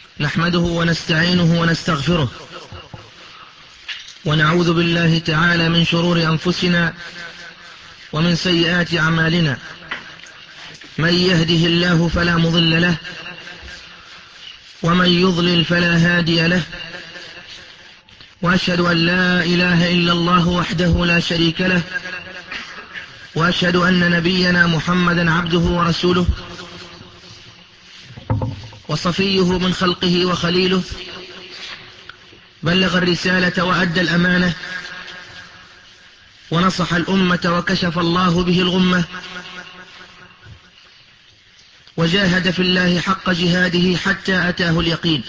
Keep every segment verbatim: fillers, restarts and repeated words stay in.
نحمده ونستعينه ونستغفره ونعوذ بالله تعالى من شرور أنفسنا ومن سيئات أعمالنا. من يهده الله فلا مضل له ومن يضلل فلا هادي له، وأشهد أن لا إله إلا الله وحده لا شريك له، وأشهد أن نبينا محمدا عبده ورسوله وصفيه من خلقه وخليله، بلغ الرسالة وأدى الأمانة ونصح الأمة وكشف الله به الغمة، وجاهد في الله حق جهاده حتى أتاه اليقين.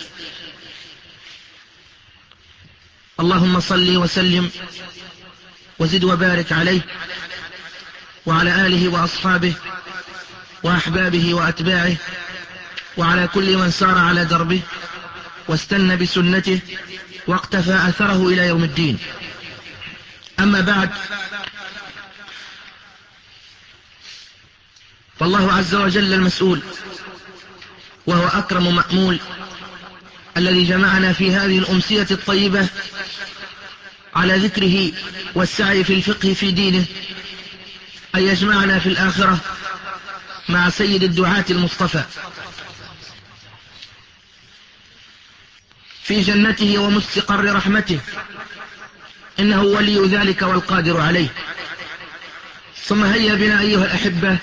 اللهم صل وسلم وزد وبارك عليه وعلى آله وأصحابه وأحبابه وأتباعه وعلى كل من سار على دربه واستنى بسنته واقتفى أثره إلى يوم الدين. أما بعد، فالله عز وجل المسؤول وهو أكرم مأمول، الذي جمعنا في هذه الأمسية الطيبة على ذكره والسعي في الفقه في دينه، أن يجمعنا في الآخرة مع سيد الدعاة المصطفى في جنته ومستقر رحمته، إنه ولي ذلك والقادر عليه. ثم هيا بنا أيها الأحبة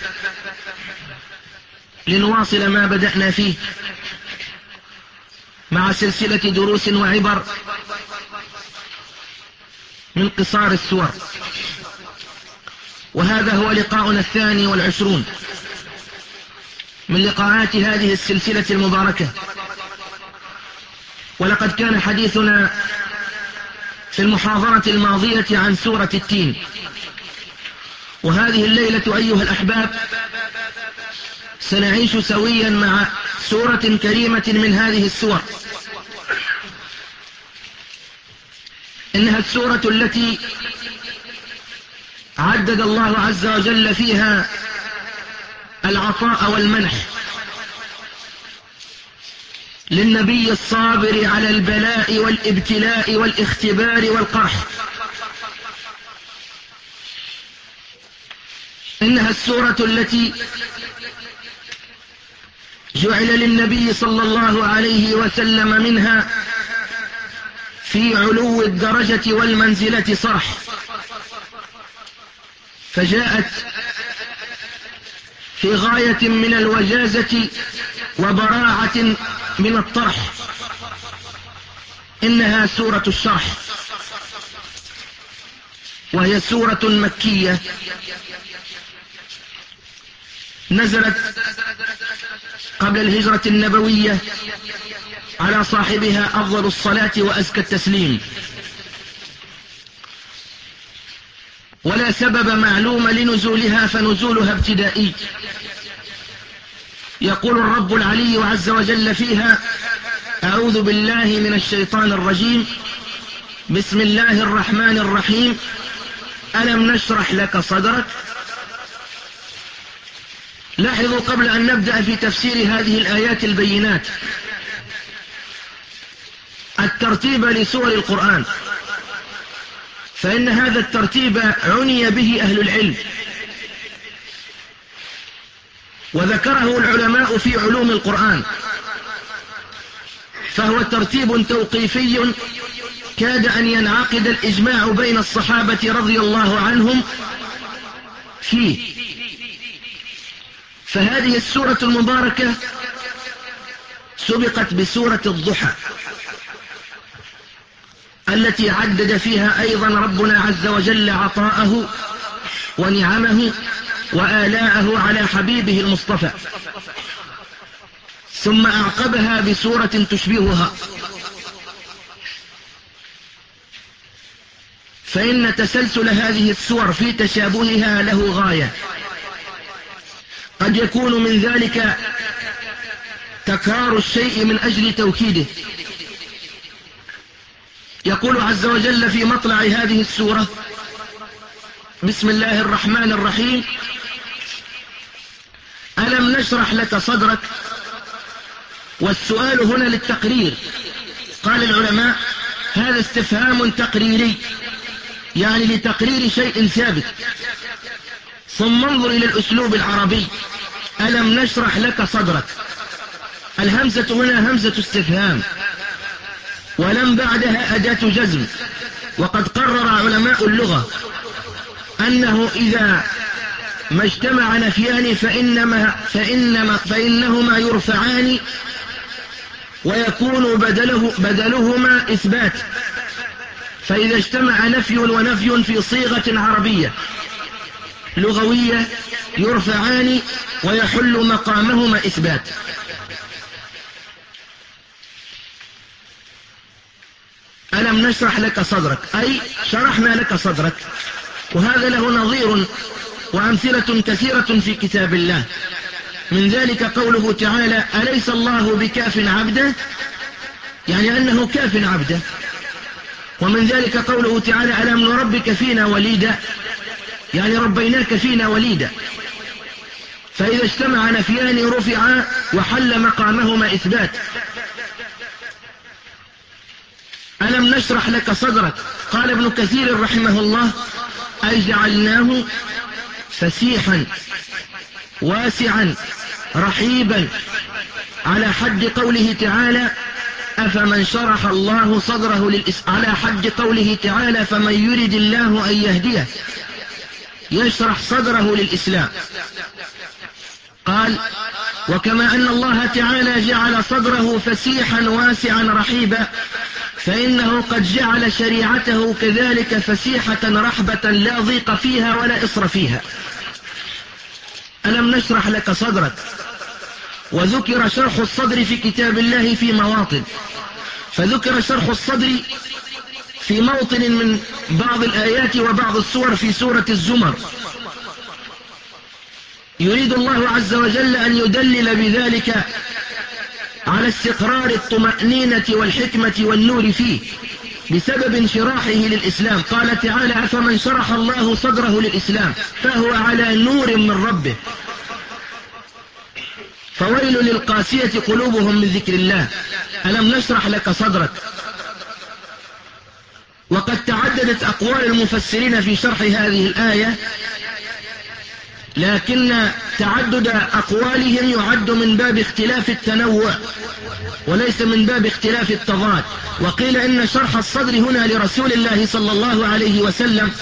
لنواصل ما بدأنا فيه مع سلسلة دروس وعبر من قصار السور، وهذا هو لقاؤنا الثاني والعشرون من لقاءات هذه السلسلة المباركة. ولقد كان حديثنا في المحاضرة الماضية عن سورة التين، وهذه الليلة أيها الأحباب سنعيش سويا مع سورة كريمة من هذه السور. إنها السورة التي عدد الله عز وجل فيها العطاء والمنح للنبي الصابر على البلاء والابتلاء والاختبار والقرح. إنها السورة التي جعل للنبي صلى الله عليه وسلم منها في علو الدرجة والمنزلة صرح، فجاءت في غاية من الوجازة وبراعة من الطرح. إنها سورة الشرح، وهي سورة مكية نزلت قبل الهجرة النبوية على صاحبها أفضل الصلاة وأزكى التسليم، ولا سبب معلوم لنزولها، فنزولها ابتدائي. يقول الرب العلي عز وجل فيها: أعوذ بالله من الشيطان الرجيم، بسم الله الرحمن الرحيم، ألم نشرح لك صدرك. لاحظوا قبل أن نبدأ في تفسير هذه الآيات البينات الترتيب لسور القرآن، فإن هذا الترتيب عني به أهل العلم، وذكره العلماء في علوم القرآن، فهو ترتيب توقيفي كاد أن ينعقد الإجماع بين الصحابة رضي الله عنهم فيه. فهذه السورة المباركة سبقت بسورة الضحى، التي عدد فيها أيضا ربنا عز وجل عطاءه ونعمه وآلاءه على حبيبه المصطفى، ثم أعقبها بسورة تشبهها. فإن تسلسل هذه السور في تشابهها له غاية، قد يكون من ذلك تكرار الشيء من أجل توكيده. يقول عز وجل في مطلع هذه السورة: بسم الله الرحمن الرحيم، ألم نشرح لك صدرك. والسؤال هنا للتقرير. قال العلماء هذا استفهام تقريري، يعني لتقرير شيء ثابت. ثم انظر إلى الأسلوب العربي، ألم نشرح لك صدرك. الهمزة هنا همزة استفهام، ولم بعدها أداة جزم. وقد قرر علماء اللغة أنه إذا ما اجتمع نفيان فإنما فإنما فإنهما يرفعان ويكون بدله بدلهما إثبات. فإذا اجتمع نفي ونفي في صيغة عربية لغوية يرفعان ويحل مقامهما إثبات. ألم نشرح لك صدرك، أي شرحنا لك صدرك. وهذا له نظير وأمثلة كثيرة في كتاب الله. من ذلك قوله تعالى أليس الله بكاف عبده، يعني أنه كاف عبده. ومن ذلك قوله تعالى ألم نربك فينا وليدا، يعني ربيناك فينا وليدا. فإذا اجتمع نفيان رفعا وحل مقامهما إثبات. ألم نشرح لك صدرك، قال ابن كثير رحمه الله أي جعلناه فسيحا واسعا رحيبا، على حد قوله تعالى أفمن شرح الله صدره للإسلام، على حد قوله تعالى فمن يرد الله أن يهديه يشرح صدره للإسلام. قال وكما أن الله تعالى جعل صدره فسيحا واسعا رحيبا، فإنه قد جعل شريعته كذلك فسيحة رحبة لا ضيق فيها ولا إصر فيها. ألم نشرح لك صدرك. وذكر شرح الصدر في كتاب الله في مواطن، فذكر شرح الصدر في موطن من بعض الآيات وبعض السور في سورة الزمر. يريد الله عز وجل أن يدلل بذلك على استقرار الطمأنينة والحكمة والنور فيه بسبب انشراحه للإسلام. قال تعالى أفمن شرح الله صدره للإسلام فهو على نور من ربه، فويل للقاسية قلوبهم من ذكر الله. ألم نشرح لك صدرك. وقد تعددت أقوال المفسرين في شرح هذه الآية، لكن تعدد أقوالهم يعد من باب اختلاف التنوع وليس من باب اختلاف التضاد. وقيل إن شرح الصدر هنا لرسول الله صلى الله عليه وسلم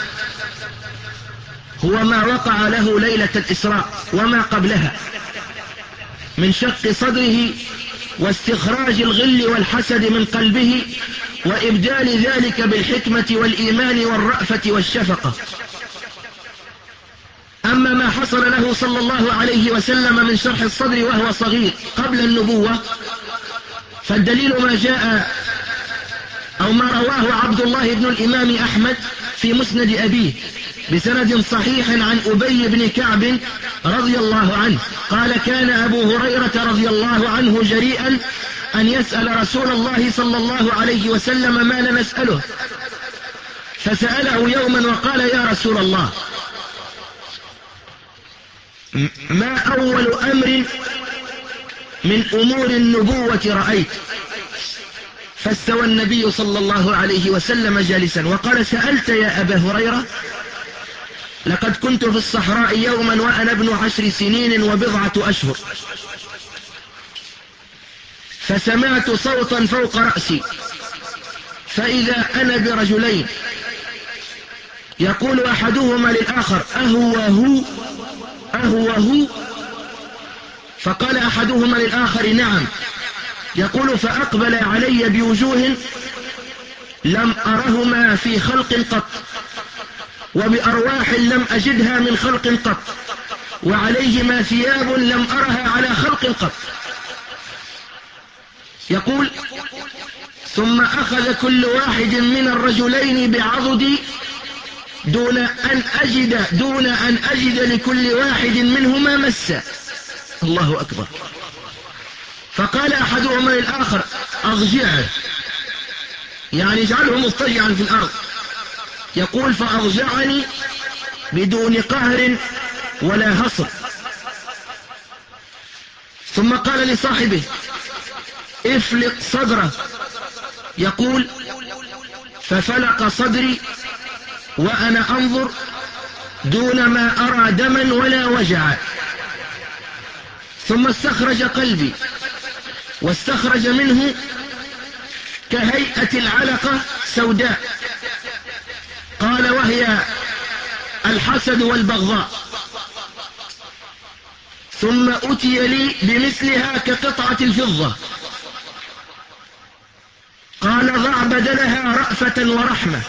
هو ما وقع له ليلة الإسراء وما قبلها من شق صدره واستخراج الغل والحسد من قلبه وإبدال ذلك بالحكمة والإيمان والرأفة والشفقة. أما ما حصل له صلى الله عليه وسلم من شرح الصدر وهو صغير قبل النبوة، فالدليل ما جاء أو ما رواه عبد الله بن الإمام أحمد في مسند أبيه بسند صحيح عن أبي بن كعب رضي الله عنه قال كان أبو هريرة رضي الله عنه جريئا أن يسأل رسول الله صلى الله عليه وسلم ما لا نسأله، فسأله يوما وقال يا رسول الله ما أول أمر من أمور النبوة رأيت؟ فاستوى النبي صلى الله عليه وسلم جالسا وقال سألت يا أبا هريرة؟ لقد كنت في الصحراء يوما وأنا ابن عشر سنين وبضعة أشهر، فسمعت صوتا فوق رأسي، فإذا أنا برجلين يقول أحدهما للآخر أهو هو أهو هو؟ فقال أحدهما للآخر نعم. يقول فأقبل علي بوجوه لم أرهما في خلق قط، وبأرواح لم أجدها من خلق قط، وعليهما ثياب لم أرها على خلق قط. يقول ثم أخذ كل واحد من الرجلين بعضدي دون أن أجد دون أن أجد لكل واحد منهما مسا. الله أكبر. فقال أحدهما للآخر أضجعه، يعني اجعله مضطجعا في الأرض. يقول فأضجعني بدون قهر ولا هصر. ثم قال لصاحبه افلق صدره. يقول ففلق صدري وأنا أنظر دون ما أرى دما ولا وجعا، ثم استخرج قلبي واستخرج منه كهيئة العلقة سوداء، قال وهي الحسد والبغضاء، ثم أتي لي بمثلها كقطعة الفضة، قال ضع بدلها رأفة ورحمة،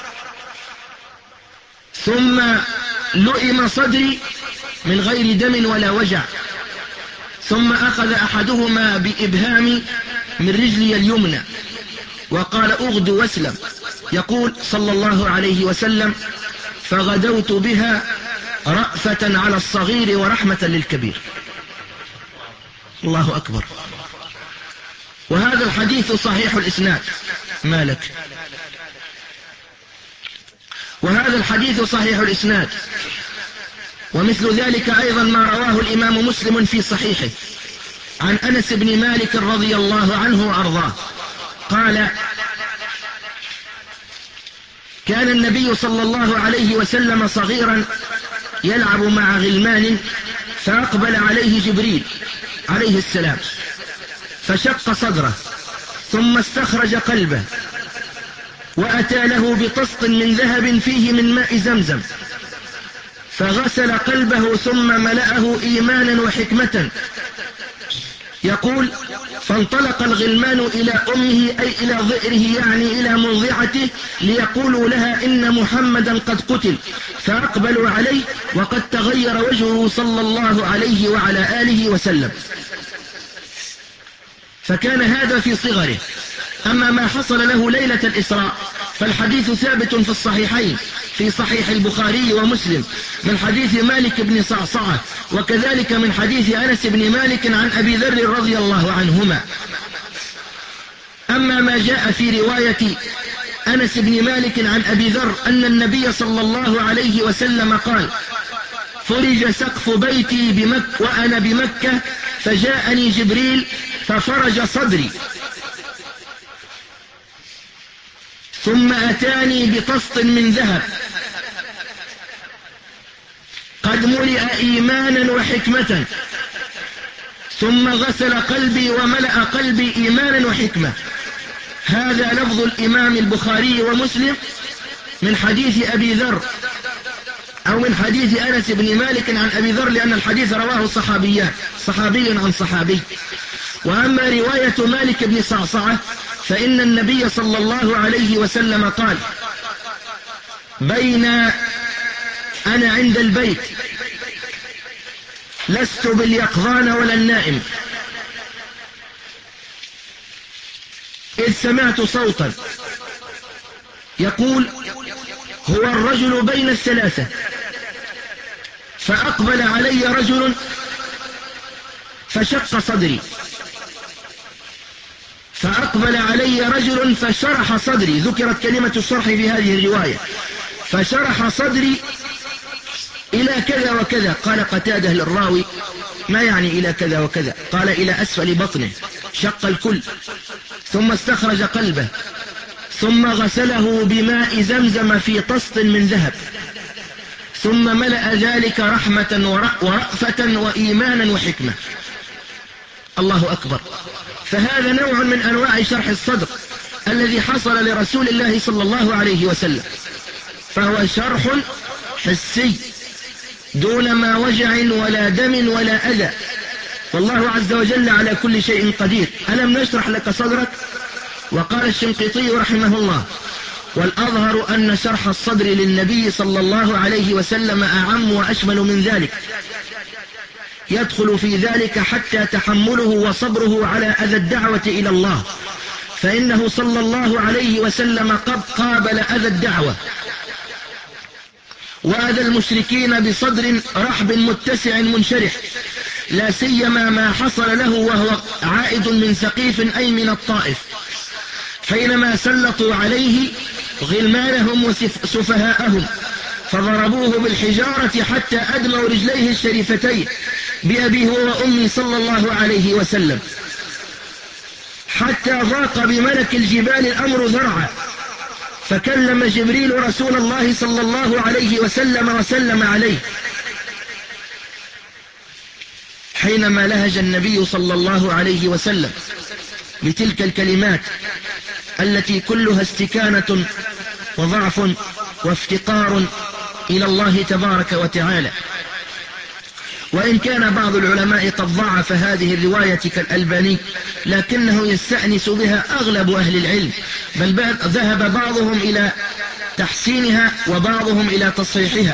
ثم لئم صدري من غير دم ولا وجع، ثم أخذ أحدهما بإبهامي من رجلي اليمنى وقال أغد واسلم. يقول صلى الله عليه وسلم فغدوت بها رأفة على الصغير ورحمة للكبير. الله أكبر. وهذا الحديث صحيح الإسناد. مالك. وهذا الحديث صحيح الإسناد، ومثل ذلك أيضا ما رواه الإمام مسلم في صحيحه عن أنس بن مالك رضي الله عنه وأرضاه قال كان النبي صلى الله عليه وسلم صغيرا يلعب مع غلمان، فأقبل عليه جبريل عليه السلام فشق صدره، ثم استخرج قلبه وأتى له بطست من ذهب فيه من ماء زمزم، فغسل قلبه ثم ملأه إيمانا وحكمة. يقول فانطلق الغلمان إلى أمه أي إلى ظئره يعني إلى مرضعته ليقولوا لها إن محمدا قد قتل، فأقبلوا عليه وقد تغير وجهه صلى الله عليه وعلى آله وسلم. فكان هذا في صغره. أما ما حصل له ليلة الإسراء فالحديث ثابت في الصحيحين في صحيح البخاري ومسلم من حديث مالك بن صعصعة، وكذلك من حديث أنس بن مالك عن أبي ذر رضي الله عنهما. أما ما جاء في رواية أنس بن مالك عن أبي ذر أن النبي صلى الله عليه وسلم قال فرج سقف بيتي بمكة وأنا بمكة فجاءني جبريل ففرج صدري، ثم أتاني بطست من ذهب قد ملئ إيمانا وحكمة، ثم غسل قلبي وملأ قلبي إيمانا وحكمة. هذا لفظ الإمام البخاري ومسلم من حديث أبي ذر أو من حديث أنس بن مالك عن أبي ذر، لأن الحديث رواه صحابيان صحابي عن صحابي. وأما رواية مالك بن صعصعة فإن النبي صلى الله عليه وسلم قال بين أنا عند البيت لست باليقظان ولا النائم إذ سمعت صوتا يقول هو الرجل بين الثلاثة، فأقبل علي رجل فشق صدري، فأقبل علي رجل فشرح صدري، ذكرت كلمة الشرح في هذه الرواية، فشرح صدري إلى كذا وكذا. قال قتادة للراوي ما يعني إلى كذا وكذا؟ قال إلى أسفل بطنه، شق الكل، ثم استخرج قلبه، ثم غسله بماء زمزم في طست من ذهب، ثم ملأ ذلك رحمة ورأفة وإيمانا وحكمة. الله أكبر. فهذا نوع من أنواع شرح الصدر الذي حصل لرسول الله صلى الله عليه وسلم، فهو شرح حسي دون ما وجع ولا دم ولا أذى، والله عز وجل على كل شيء قدير. ألم نشرح لك صدرك؟ وقال الشنقيطي رحمه الله والأظهر أن شرح الصدر للنبي صلى الله عليه وسلم أعم وأشمل من ذلك، يدخل في ذلك حتى تحمله وصبره على أذى الدعوة إلى الله، فإنه صلى الله عليه وسلم قد قابل أذى الدعوة وأذى المشركين بصدر رحب متسع منشرح، لا سيما ما حصل له وهو عائد من ثقيف أي من الطائف، حينما سلطوا عليه غلمانهم وسفهاءهم فضربوه بالحجارة حتى أدموا رجليه الشريفتين بأبيه وأمي صلى الله عليه وسلم، حتى ضاق بملك الجبال الأمر ذرعا، فكلم جبريل رسول الله صلى الله عليه وسلم وسلم عليه حينما لهج النبي صلى الله عليه وسلم بتلك الكلمات التي كلها استكانة وضعف وافتقار إلى الله تبارك وتعالى. وإن كان بعض العلماء قد ضعف هذه الرواية كالألباني، لكنه يستأنس بها أغلب أهل العلم، بل ذهب بعضهم إلى تحسينها وبعضهم إلى تصحيحها،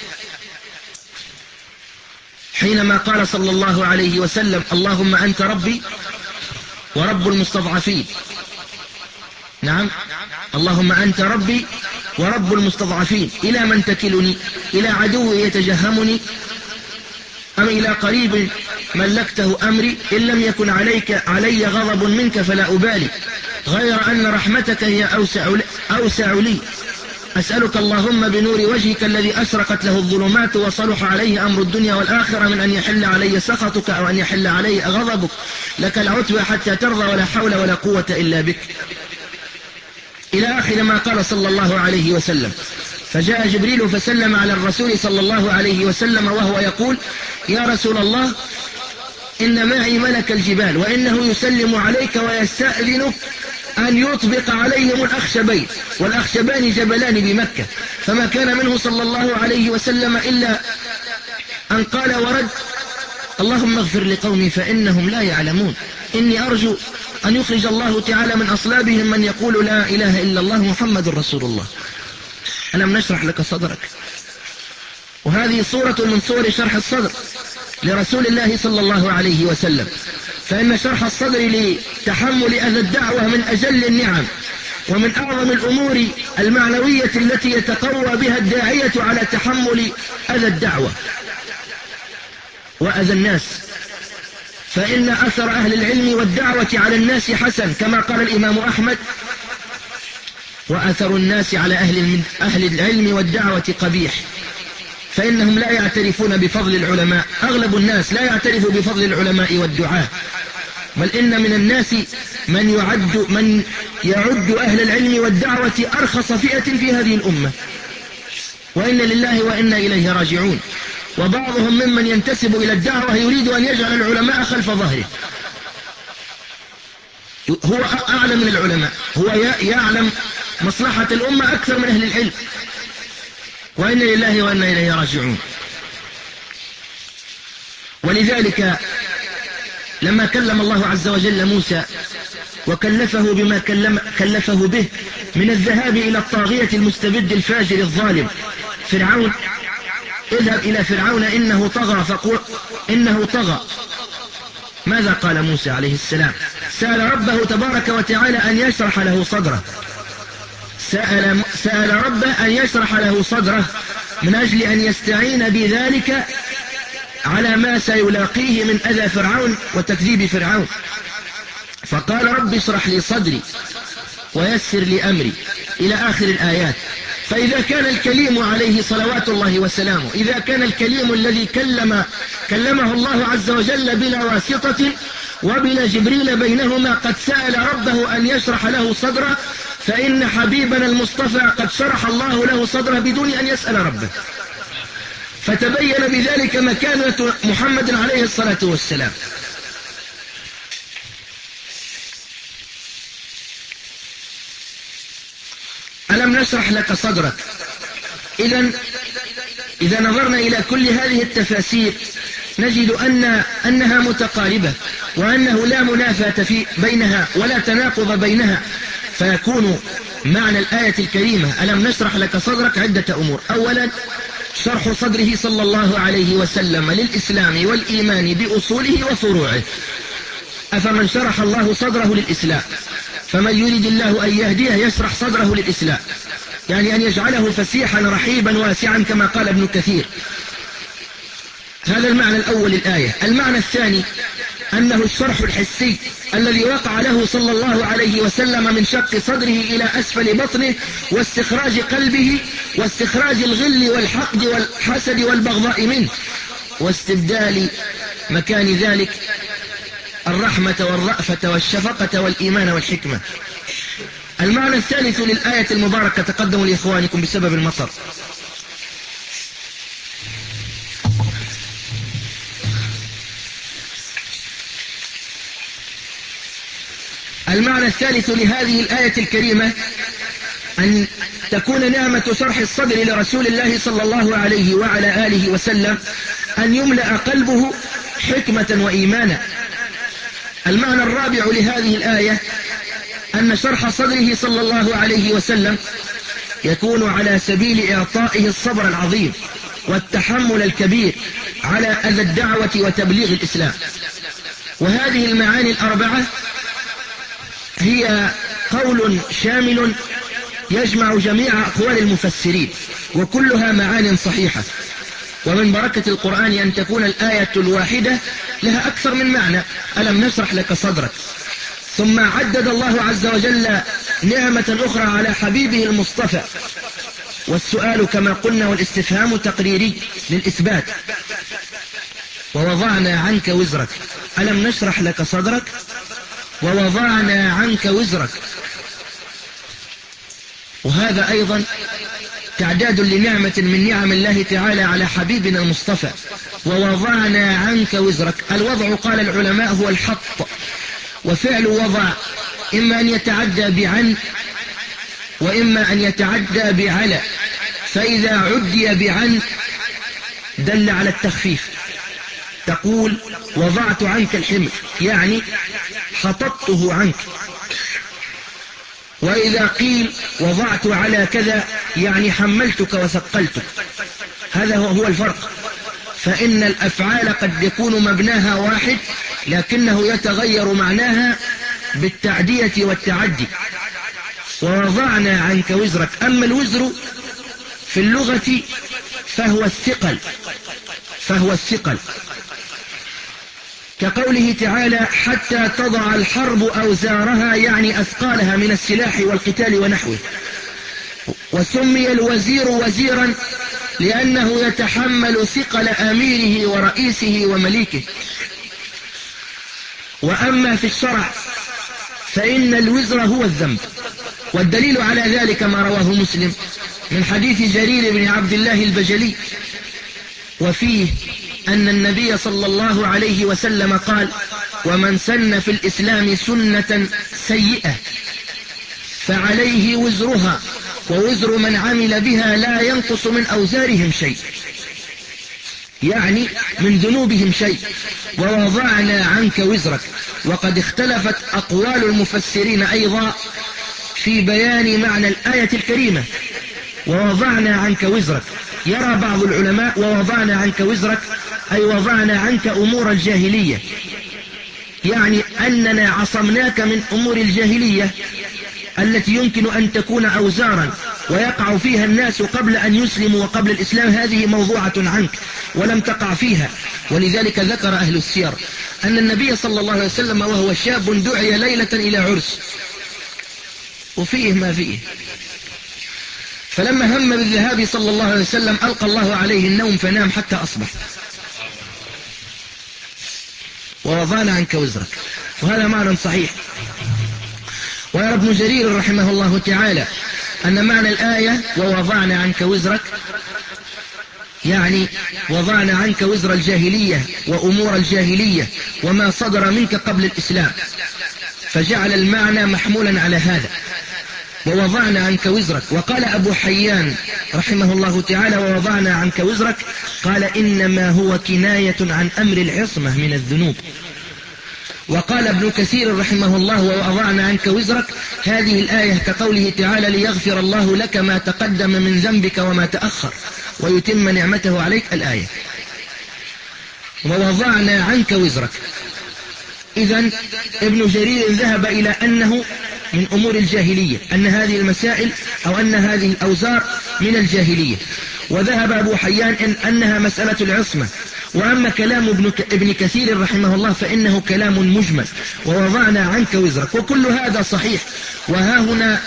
حينما قال صلى الله عليه وسلم: اللهم أنت ربي ورب المستضعفين. نعم، اللهم أنت ربي ورب المستضعفين، إلى من تكلني؟ إلى عدو يتجهمني أم إلى قريب ملكته أمري؟ إن لم يكن عليك علي غضب منك فلا أبالي، غير أن رحمتك هي أوسع, أوسع لي. أسألك اللهم بنور وجهك الذي أشرقت له الظلمات وصلح عليه أمر الدنيا والآخرة من أن يحل علي سخطك أو أن يحل علي غضبك، لك العتبى حتى ترضى ولا حول ولا قوة إلا بك، إلى آخر ما قال صلى الله عليه وسلم. فجاء جبريل فسلم على الرسول صلى الله عليه وسلم وهو يقول: يا رسول الله، إن معي ملك الجبال وإنه يسلم عليك ويستأذنك أن يطبق عليهم الأخشبين، والأخشبان جبلان بمكة. فما كان منه صلى الله عليه وسلم إلا أن قال ورد: اللهم اغفر لقومي فإنهم لا يعلمون، إني أرجو أن يخرج الله تعالى من أصلابهم من يقول لا إله إلا الله محمد رسول الله. ألم نشرح لك صدرك؟ وهذه صورة من صور شرح الصدر لرسول الله صلى الله عليه وسلم، فإن شرح الصدر لتحمل أذى الدعوة من أجل النعم ومن أعظم الأمور المعنوية التي يتقوى بها الداعية على تحمل أذى الدعوة وأذى الناس، فإن أثر أهل العلم والدعوة على الناس حسن، كما قال الإمام أحمد: وأثر الناس على أهل أهل العلم والدعوة قبيح، فإنهم لا يعترفون بفضل العلماء. أغلب الناس لا يعترف بفضل العلماء والدعاة، بل إن من الناس من يعد, من يعد أهل العلم والدعوة أرخص فئة في هذه الأمة، وإن لله وإنا إليه راجعون. وبعضهم ممن ينتسب إلى الدعوة يريد أن يجعل العلماء خلف ظهره، هو أعلم من العلماء، هو يعلم مصلحة الأمة أكثر من أهل العلم، وإن لله وإنا إليه راجعون. ولذلك لما كلم الله عز وجل موسى وكلفه بما كلم كلفه به من الذهاب إلى الطاغية المستبد الفاجر الظالم فرعون: اذهب إلى فرعون إنه طغى فقل إنه طغى. ماذا قال موسى عليه السلام؟ سأل ربه تبارك وتعالى أن يشرح له صدره، سأل, سأل ربه أن يشرح له صدره من أجل أن يستعين بذلك على ما سيلاقيه من أذى فرعون وتكذيب فرعون. فقال: رب اشرح لي صدري ويسر لي أمري، إلى آخر الآيات. فإذا كان الكليم عليه صلوات الله وسلامه، إذا كان الكليم الذي كلم كلمه الله عز وجل بلا واسطة وبلا جبريل بينهما قد سأل ربه أن يشرح له صدره، فإن حبيبنا المصطفى قد شرح الله له صدره بدون أن يسأل ربه. فتبين بذلك مكانة محمد عليه الصلاة والسلام. ألم نشرح لك صدرك؟ إذن إذا نظرنا إلى كل هذه التفاسير نجد أن أنها متقاربة، وأنه لا منافاة في بينها ولا تناقض بينها، فيكون معنى الآية الكريمة ألم نشرح لك صدرك عدة أمور. أولا، شرح صدره صلى الله عليه وسلم للإسلام والإيمان بأصوله وفروعه. أفمن شرح الله صدره للإسلام، فمن يريد الله أن يهديه يشرح صدره للإسلام، يعني أن يجعله فسيحا رحيبا واسعا كما قال ابن كثير. هذا المعنى الأول للآية. المعنى الثاني أنه الشرح الحسي الذي وقع له صلى الله عليه وسلم من شق صدره إلى أسفل بطنه واستخراج قلبه واستخراج الغل والحقد والحسد والبغضاء منه، واستبدال مكان ذلك الرحمة والرأفة والشفقة والإيمان والحكمة. المعنى الثالث للآية المباركة، تقدموا لإخوانكم بسبب المطر. المعنى الثالث لهذه الآية الكريمة أن تكون نعمة شرح الصدر لرسول الله صلى الله عليه وعلى آله وسلم أن يملأ قلبه حكمة وإيمانا. المعنى الرابع لهذه الآية أن شرح صدره صلى الله عليه وسلم يكون على سبيل إعطائه الصبر العظيم والتحمل الكبير على أذى الدعوة وتبليغ الإسلام. وهذه المعاني الأربعة هي قول شامل يجمع جميع أقوال المفسرين، وكلها معان صحيحة. ومن بركة القرآن أن تكون الآية الواحدة لها أكثر من معنى. ألم نشرح لك صدرك. ثم عدد الله عز وجل نعمة أخرى على حبيبه المصطفى، والسؤال كما قلنا والاستفهام تقريري للإثبات. ووضعنا عنك وزرك. ألم نشرح لك صدرك ووضعنا عنك وزرك. وهذا أيضا تعداد لنعمة من نعم الله تعالى على حبيبنا المصطفى. ووضعنا عنك وزرك. الوضع قال العلماء هو الحط، وفعل وضع إما أن يتعدى بعن وإما أن يتعدى بعلى، فإذا عدي بعن دل على التخفيف. تقول وضعت عنك الحمل، يعني حططته عنك. وإذا قيل وضعت على كذا يعني حملتك وثقلتك. هذا هو الفرق. فإن الأفعال قد يكون مبناها واحد لكنه يتغير معناها بالتعدية والتعدي. ووضعنا عنك وزرك. أما الوزر في اللغة فهو الثقل، فهو الثقل كقوله تعالى حتى تضع الحرب أوزارها، يعني أثقالها من السلاح والقتال ونحوه. وسمي الوزير وزيرا لأنه يتحمل ثقل أميره ورئيسه ومليكه. وأما في الشرع فإن الوزر هو الذنب، والدليل على ذلك ما رواه مسلم من حديث جرير بن عبد الله البجلي، وفيه أن النبي صلى الله عليه وسلم قال ومن سن في الإسلام سنة سيئة فعليه وزرها ووزر من عمل بها لا ينقص من أوزارهم شيء، يعني من ذنوبهم شيء. ووضعنا عنك وزرك. وقد اختلفت أقوال المفسرين أيضا في بيان معنى الآية الكريمة ووضعنا عنك وزرك. يرى بعض العلماء ووضعنا عنك وزرك أي وضعنا عنك أمور الجاهلية، يعني أننا عصمناك من أمور الجاهلية التي يمكن أن تكون أوزارا ويقع فيها الناس قبل أن يسلموا وقبل الإسلام، هذه موضوعة عنك ولم تقع فيها. ولذلك ذكر أهل السير أن النبي صلى الله عليه وسلم وهو شاب دعي ليلة إلى عرس وفيه ما فيه، فلما هم بالذهاب صلى الله عليه وسلم ألقى الله عليه النوم فنام حتى أصبح. ووضعنا عنك وزرك، وهذا معنى صحيح. ويرى ابن جرير رحمه الله تعالى أن معنى الآية ووضعنا عنك وزرك يعني وضعنا عنك وزر الجاهلية وأمور الجاهلية وما صدر منك قبل الإسلام، فجعل المعنى محمولا على هذا ووضعنا عنك وزرك. وقال أبو حيان رحمه الله تعالى ووضعنا عنك وزرك قال إنما هو كناية عن أمر العصمة من الذنوب. وقال ابن كثير رحمه الله ووضعنا عنك وزرك هذه الآية كقوله تعالى ليغفر الله لك ما تقدم من ذنبك وما تأخر ويتم نعمته عليك الآية. ووضعنا عنك وزرك. إذن ابن جرير ذهب إلى أنه من أمور الجاهلية، أن هذه المسائل أو أن هذه الأوزار من الجاهلية. وذهب أبو حيان إن أنها مسألة العصمة. وأما كلام ابن, ابن كثير رحمه الله فإنه كلام مجمل ووضعنا عنك وزرك، وكل هذا صحيح. وها هنا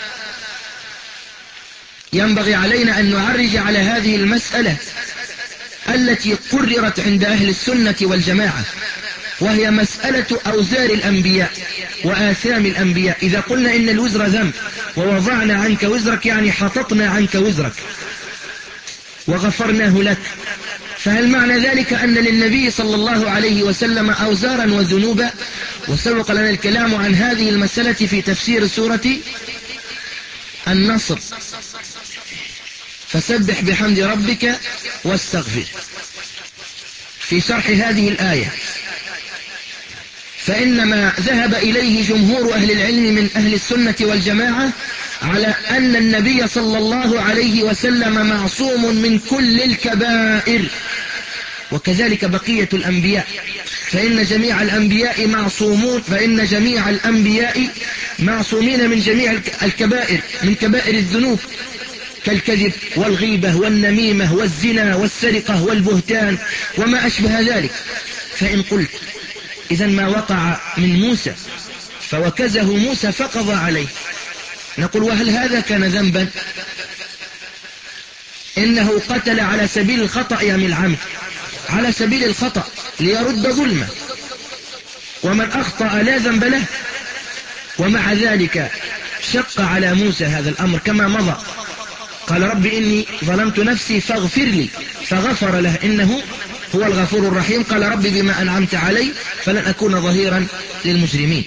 ينبغي علينا أن نعرج على هذه المسألة التي قررت عند أهل السنة والجماعة، وهي مسألة أوزار الأنبياء وآثام الأنبياء. إذا قلنا إن الوزر ذنب ووضعنا عنك وزرك يعني حططنا عنك وزرك وغفرناه لك، فهل معنى ذلك أن للنبي صلى الله عليه وسلم أوزارا وذنوبا؟ وسبق لنا الكلام عن هذه المسألة في تفسير سورة النصر، فسبح بحمد ربك واستغفر، في شرح هذه الآية. فإنما ذهب إليه جمهور أهل العلم من أهل السنة والجماعة على أن النبي صلى الله عليه وسلم معصوم من كل الكبائر، وكذلك بقية الأنبياء، فإن جميع الأنبياء معصومون، فإن جميع الأنبياء معصومين من جميع الكبائر، من كبائر الذنوب كالكذب والغيبة والنميمة والزنا والسرقة والبهتان وما أشبه ذلك. فإن قلت إذن ما وقع من موسى فوكزه موسى فقضى عليه، نقول وهل هذا كان ذنبا؟ إنه قتل على سبيل الخطأ يا من العمد، على سبيل الخطأ ليرد ظلمه، ومن أخطأ لا ذنب له. ومع ذلك شق على موسى هذا الأمر كما مضى، قال رب إني ظلمت نفسي فاغفر لي، فغفر له إنه هو الغفور الرحيم. قال رب بما أنعمت علي فلن أكون ظهيرا للمجرمين.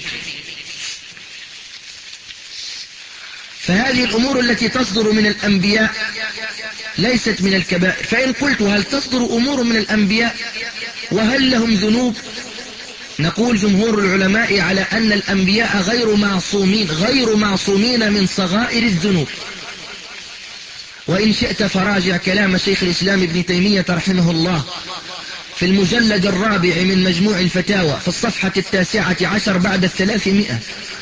فهذه الأمور التي تصدر من الأنبياء ليست من الكبائر. فإن قلت هل تصدر أمور من الأنبياء وهل لهم ذنوب؟ نقول جمهور العلماء على أن الأنبياء غير معصومين، غير معصومين من صغائر الذنوب. وإن شئت فراجع كلام شيخ الإسلام ابن تيمية رحمه الله في المجلد الرابع من مجموع الفتاوى في الصفحة التاسعة عشر بعد الثلاثمائة،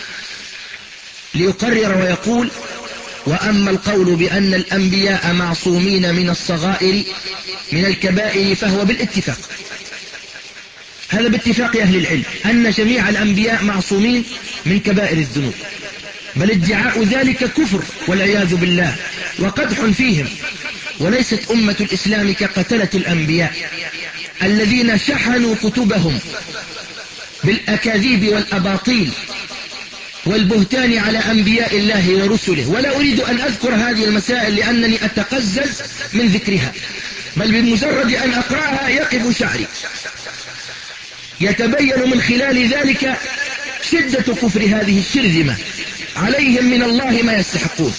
ليقرر ويقول: وأما القول بأن الأنبياء معصومين من الصغائر من الكبائر فهو بالاتفاق، هذا باتفاق أهل العلم، أن جميع الأنبياء معصومين من كبائر الذنوب، بل ادعاء ذلك كفر والعياذ بالله وقدح فيهم. وليست أمة الإسلام كقتلة الأنبياء الذين شحنوا كتبهم بالأكاذيب والأباطيل والبهتان على أنبياء الله ورسله. ولا أريد أن أذكر هذه المسائل لأنني أتقزز من ذكرها، بل بمجرد أن أقرأها يقف شعري، يتبين من خلال ذلك شدة كفر هذه الشرذمة، عليهم من الله ما يستحقون.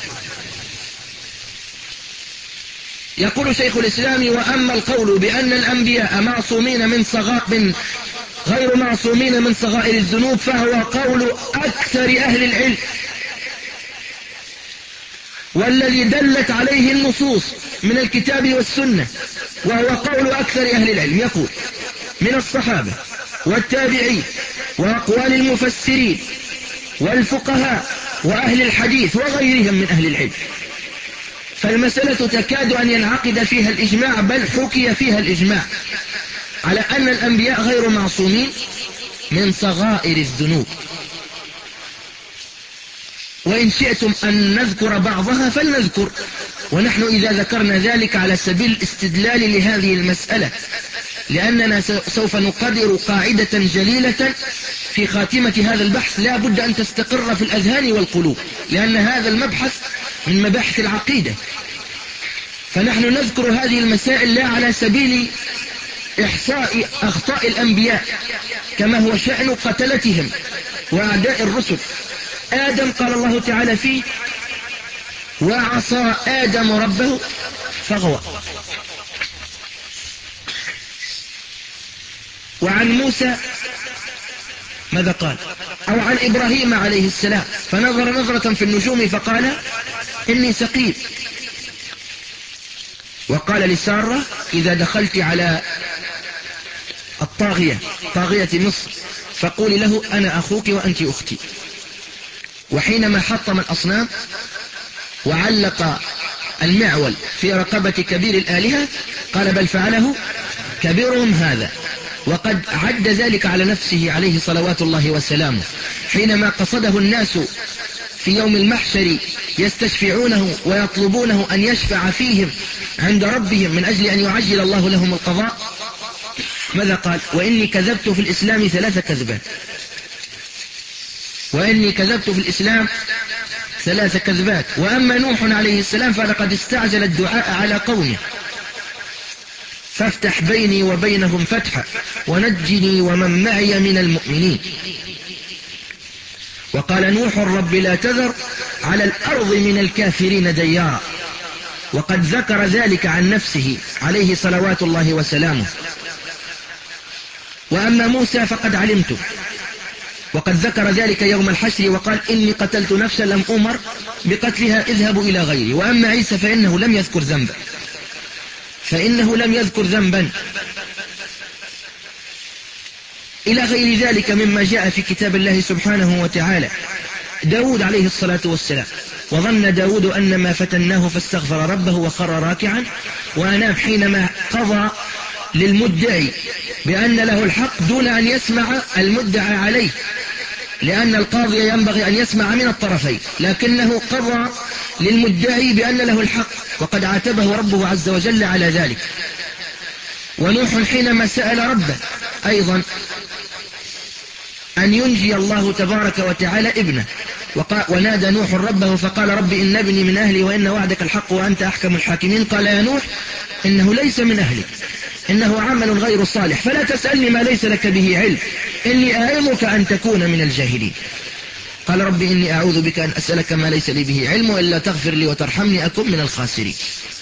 يقول شيخ الإسلام: وأما القول بأن الأنبياء معصومين من صغائر من غير معصومين من صغائر الذنوب فهو قول أكثر أهل العلم، والذي دلت عليه النصوص من الكتاب والسنة، وهو قول أكثر أهل العلم. يقول: من الصحابة والتابعين وأقوال المفسرين والفقهاء وأهل الحديث وغيرهم من أهل العلم. فالمسألة تكاد أن ينعقد فيها الإجماع، بل حكي فيها الإجماع على أن الأنبياء غير معصومين من صغائر الذنوب. وإن شئتم أن نذكر بعضها فلنذكر، ونحن إذا ذكرنا ذلك على سبيل الاستدلال لهذه المسألة، لأننا سوف نقرر قاعدة جليلة في خاتمة هذا البحث لا بد أن تستقر في الأذهان والقلوب، لأن هذا المبحث من مباحث العقيدة. فنحن نذكر هذه المسائل لا على سبيل إحصاء أخطاء الأنبياء كما هو شأن قتلتهم وأعداء الرسل. آدم قال الله تعالى فيه: وعصى آدم ربه فغوى. وعن موسى ماذا قال؟ أو عن إبراهيم عليه السلام: فنظر نظرة في النجوم فقال إني سقيم. وقال لسارة: إذا دخلت على الطاغية طاغية مصر فقولي له أنا أخوك وأنت أختي. وحينما حطم الأصنام وعلق المعول في رقبة كبير الآلهة قال: بل فعله كبيرهم هذا. وقد عد ذلك على نفسه عليه صلوات الله وسلامه حينما قصده الناس في يوم المحشر يستشفعونه ويطلبونه أن يشفع فيهم عند ربهم من أجل أن يعجل الله لهم القضاء. ماذا قال؟ وإني كذبت في الإسلام ثلاث كذبات، وإني كذبت في الإسلام ثلاث كذبات. وأما نوح عليه السلام فلقد استعجل الدعاء على قومه فافتح بيني وبينهم فتحا ونجني ومن معي من المؤمنين. وقال نوح رب لا تذر على الأرض من الكافرين ديارا، وقد ذكر ذلك عن نفسه عليه صلوات الله وسلامه. وأما موسى فقد علمت، وقد ذكر ذلك يوم الحشر وقال إني قتلت نفسا لم أمر بقتلها اذهبوا إلى غيري. وأما عيسى فإنه لم يذكر ذنبا فإنه لم يذكر ذنبا إلى غير ذلك مما جاء في كتاب الله سبحانه وتعالى. داود عليه الصلاة والسلام وظن داود أن ما فتناه فاستغفر ربه وخر راكعا وأناب حينما قضى للمدعي بأن له الحق دون أن يسمع المدعى عليه، لأن القاضي ينبغي أن يسمع من الطرفين، لكنه قضى للمدعي بأن له الحق وقد عاتبه ربه عز وجل على ذلك. ونوح حينما سأل ربه أيضا أن ينجي الله تبارك وتعالى ابنه، ونادى نوح ربه فقال رب إن ابني من أهلي وإن وعدك الحق وأنت أحكم الحاكمين. قال يا نوح إنه ليس من أهلك إنه عمل غير صالح فلا تسألني ما ليس لك به علم إني أعظك أن تكون من الجاهلين. قال رب إني أعوذ بك أن أسألك ما ليس لي به علم وإلا تغفر لي وترحمني أكن من الخاسرين.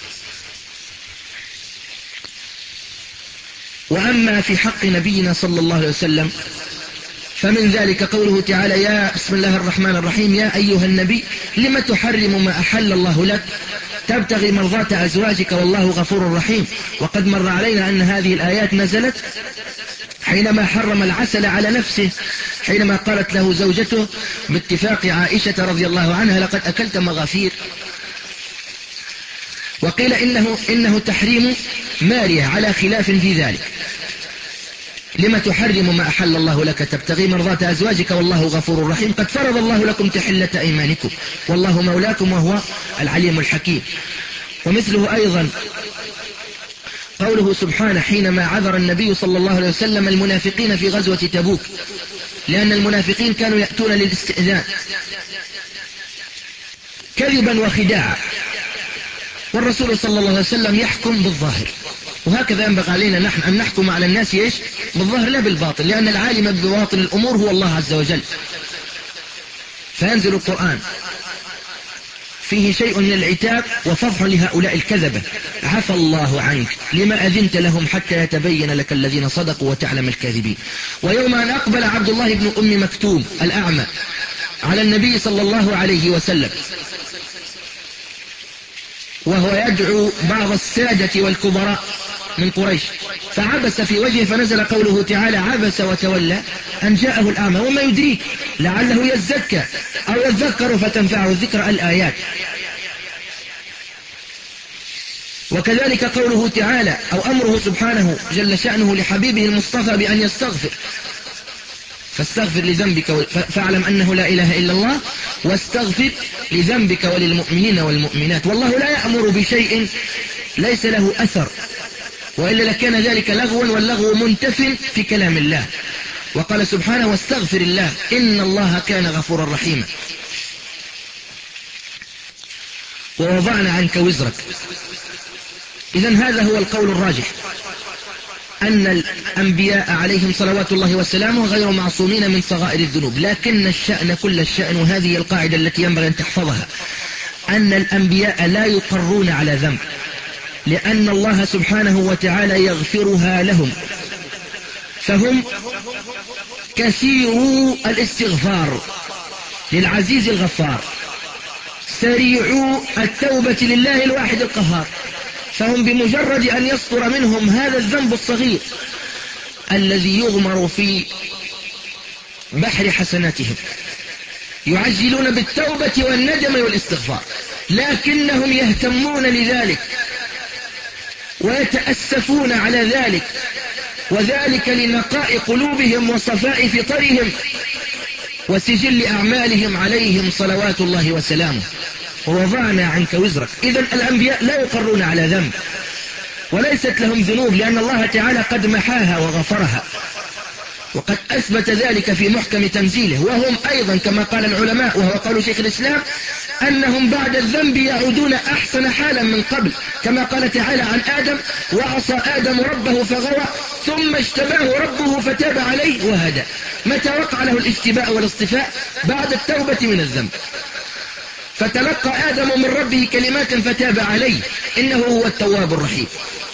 وأما في حق نبينا صلى الله عليه وسلم فمن ذلك قوله تعالى يا بسم الله الرحمن الرحيم يا أيها النبي لم تحرم ما أحل الله لك تبتغي مرضات أزواجك والله غفور رحيم. وقد مر علينا أن هذه الآيات نزلت حينما حرم العسل على نفسه، حينما قالت له زوجته باتفاق عائشة رضي الله عنها لقد أكلت مغافير. وقيل إنه, إنه تحريم مارية على خلاف في ذلك. لما تحرم ما أحل الله لك تبتغي مرضات أزواجك والله غفور رحيم قد فرض الله لكم تحلة أيمانكم والله مولاكم وهو العليم الحكيم. ومثله أيضا قوله سبحانه حينما عذر النبي صلى الله عليه وسلم المنافقين في غزوة تبوك، لأن المنافقين كانوا يأتون للاستئذان كذبا وخداعا، والرسول صلى الله عليه وسلم يحكم بالظاهر، وهكذا ينبغي علينا نحن أن نحكم على الناس إيش؟ بالظاهر لا بالباطل، لأن العالم ببواطن الأمور هو الله عز وجل. فينزل القرآن فيه شيء من العتاب وفضح لهؤلاء الكذبة عفى الله عنك لما أذنت لهم حتى يتبين لك الذين صدقوا وتعلم الكاذبين. ويوم أن أقبل عبد الله بن أم مكتوم الأعمى على النبي صلى الله عليه وسلم وهو يدعو بعض السادة والكبراء من قريش فعبس في وجهه فنزل قوله تعالى عبس وتولى أن جاءه الأعمى وما يدريك لعله يزكى أو يذكر فتنفعه الذكر الآيات. وكذلك قوله تعالى أو أمره سبحانه جل شأنه لحبيبه المصطفى بأن يستغفر فاستغفر لذنبك فاعلم أنه لا إله إلا الله واستغفر لذنبك وللمؤمنين والمؤمنات والله لا يأمر بشيء ليس له أثر وإلا لكان ذلك لغوا واللغو منتف في كلام الله. وقال سبحانه واستغفر الله إن الله كان غفورا رحيما. ووضعنا عنك وزرك. إذن هذا هو القول الراجح أن الأنبياء عليهم صلوات الله وسلامه غير معصومين من صغائر الذنوب، لكن الشأن كل الشأن وهذه القاعدة التي ينبغي أن تحفظها أن الأنبياء لا يقرون على ذنب لأن الله سبحانه وتعالى يغفرها لهم فهم كثيرو الاستغفار للعزيز الغفار سريعوا التوبة لله الواحد القهار، فهم بمجرد أن يصدر منهم هذا الذنب الصغير الذي يغمر في بحر حسناتهم يعجلون بالتوبة والندم والاستغفار، لكنهم يهتمون لذلك ويتأسفون على ذلك وذلك لنقاء قلوبهم وصفاء فطرهم وسجل أعمالهم عليهم صلوات الله وسلامه. ووضعنا عنك وزرك. إذن الأنبياء لا يقرون على ذنب وليست لهم ذنوب، لأن الله تعالى قد محاها وغفرها، وقد أثبت ذلك في محكم تنزيله. وهم أيضا كما قال العلماء، وهو قول شيخ الإسلام، أنهم بعد الذنب يعودون أحسن حالا من قبل، كما قال تعالى عن آدم: وعصى آدم ربه فغوى ثم اجتباه ربه فتاب عليه وهدى. متى وقع له الاجتباء والاصطفاء؟ بعد التوبة من الذنب. فتلقى آدم من ربه كلمات فتاب عليه، إنه هو التواب الرحيم.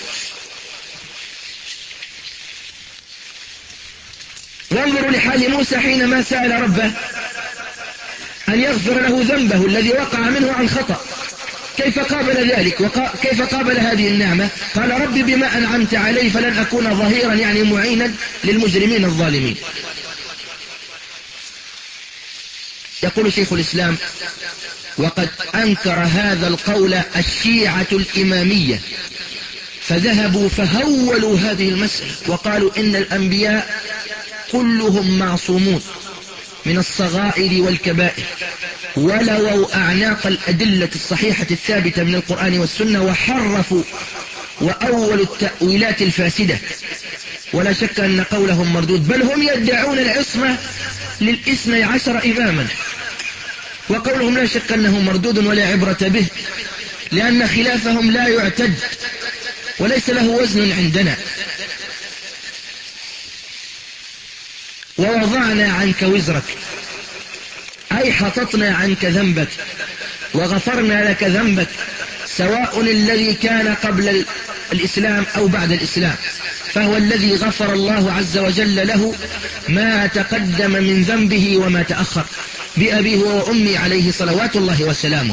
وانظروا لحال موسى حينما سأل ربه أن يغفر له ذنبه الذي وقع منه عن خطأ، كيف قابل ذلك وكيف قابل هذه النعمة؟ قال: رب بما أنعمت علي فلن أكون ظهيرا، يعني معينا للمجرمين الظالمين. يقول شيخ الإسلام: وقد أنكر هذا القول الشيعة الإمامية، فذهبوا فهولوا هذه المسألة وقالوا إن الأنبياء كلهم معصومون من الصغائر والكبائر، ولووا أعناق الأدلة الصحيحة الثابتة من القرآن والسنة، وحرفوا وأولوا التأويلات الفاسدة، ولا شك أن قولهم مردود، بل هم يدعون العصمة للإثني عشر إماما، وقولهم لا شك أنه مردود ولا عبرة به، لأن خلافهم لا يعتد وليس له وزن عندنا. ووضعنا عنك وزرك، أي حططنا عنك ذنبك وغفرنا لك ذنبك، سواء الذي كان قبل الإسلام أو بعد الإسلام، فهو الذي غفر الله عز وجل له ما تقدم من ذنبه وما تأخر، بأبيه وأمي عليه صلوات الله وسلامه.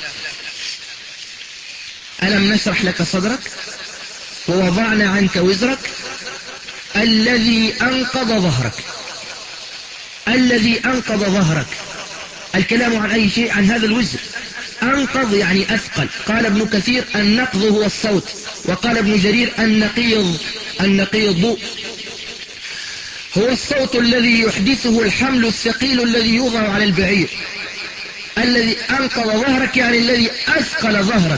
ألم نشرح لك صدرك ووضعنا عنك وزرك الذي أنقض ظهرك. الذي أنقض ظهرك، الكلام عن أي شيء؟ عن هذا الوزر. أنقض يعني أثقل. قال ابن كثير: النقض هو الصوت، وقال ابن جرير: النقيض النقيض هو الصوت الذي يحدثه الحمل الثقيل الذي يوضع على البعير. الذي أنقض ظهرك يعني الذي أثقل ظهرك،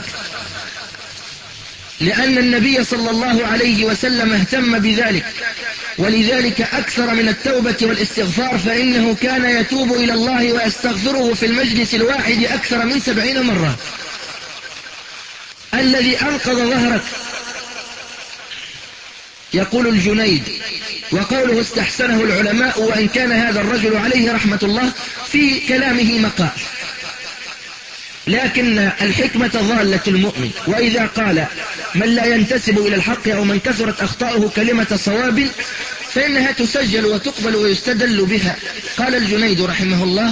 لأن النبي صلى الله عليه وسلم اهتم بذلك، ولذلك أكثر من التوبة والاستغفار، فإنه كان يتوب إلى الله ويستغفره في المجلس الواحد أكثر من سبعين مرة. الذي أنقض ظهرك. يقول الجنيد، وقوله استحسنه العلماء، وإن كان هذا الرجل عليه رحمة الله في كلامه مقال، لكن الحكمة ضالة المؤمن، وإذا قال من لا ينتسب إلى الحق أو من كثرت أخطاؤه كلمة صواب فإنها تسجل وتقبل ويستدل بها. قال الجنيد رحمه الله: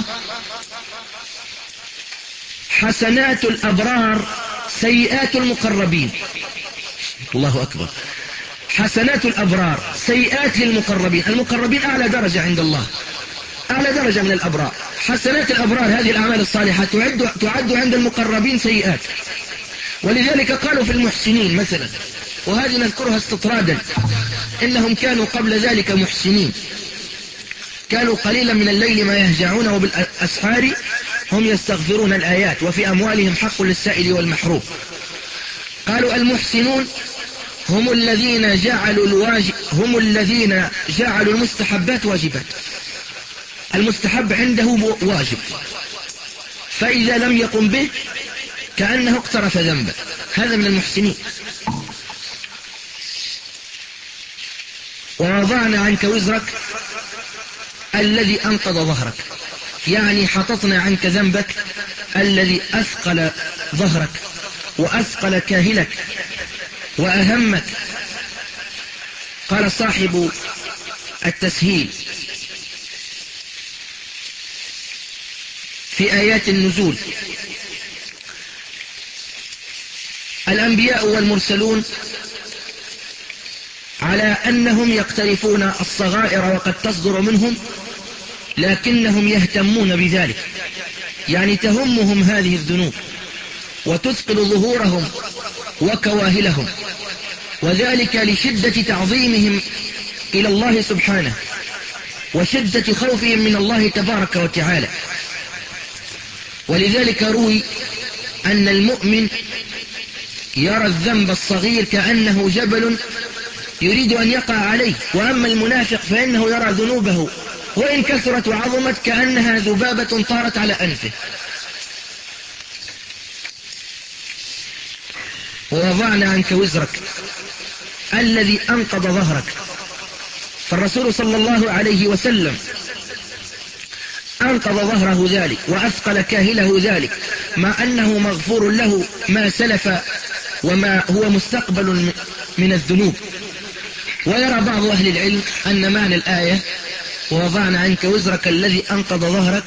حسنات الأبرار سيئات المقربين. الله أكبر. حسنات الأبرار سيئات للمقربين. المقربين أعلى درجة عند الله، أعلى درجة من الأبرار. حسنات الأبرار هذه الأعمال الصالحة تعد, تعد عند المقربين سيئات. ولذلك قالوا في المحسنين مثلا، وهذه نذكرها استطرادا، إنهم كانوا قبل ذلك محسنين، كانوا قليلا من الليل ما يهجعون وبالأسحار هم يستغفرون الآيات، وفي أموالهم حق للسائل والمحروم. قالوا المحسنون هم الذين جعلوا الواجب هم الذين جعلوا المستحبات واجبات. المستحب عنده واجب، فإذا لم يقم به كأنه اقترف ذنبا. هذا من المحسنين. ووضعنا عنك وزرك الذي أنقض ظهرك، يعني حططنا عنك ذنبك الذي أثقل ظهرك وأثقل كاهلك وأهمك. قال صاحب التسهيل في آيات النزول: الأنبياء والمرسلون على أنهم يقترفون الصغائر وقد تصدر منهم، لكنهم يهتمون بذلك، يعني تهمهم هذه الذنوب وتثقل ظهورهم وكواهلهم، وذلك لشدة تعظيمهم إلى الله سبحانه وشدة خوفهم من الله تبارك وتعالى. ولذلك روي أن المؤمن يرى الذنب الصغير كأنه جبل يريد أن يقع عليه، وأما المنافق فإنه يرى ذنوبه وإن كثرت وعظمت كأنها ذبابة طارت على أنفه. ووضعنا عنك وزرك الذي أنقض ظهرك. فالرسول صلى الله عليه وسلم أنقض ظهره ذلك وأثقل كاهله ذلك، مع أنه مغفور له ما سلف وما هو مستقبل من الذنوب. ويرى بعض أهل العلم أن معنى الآية ووضعنا عنك وزرك الذي أنقض ظهرك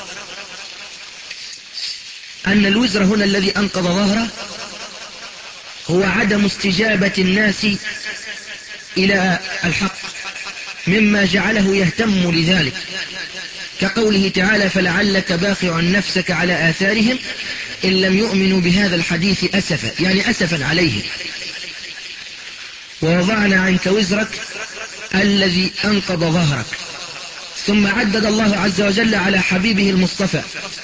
أن الوزر هنا الذي أنقض ظهره هو عدم استجابة الناس إلى الحق مما جعله يهتم لذلك، كقوله تعالى فلعلك باخع نفسك على آثارهم إن لم يؤمنوا بهذا الحديث أسفا، يعني أسفا عليه. ووضعنا عنك وزرك الذي أنقض ظهرك. ثم عدد الله عز وجل على حبيبه المصطفى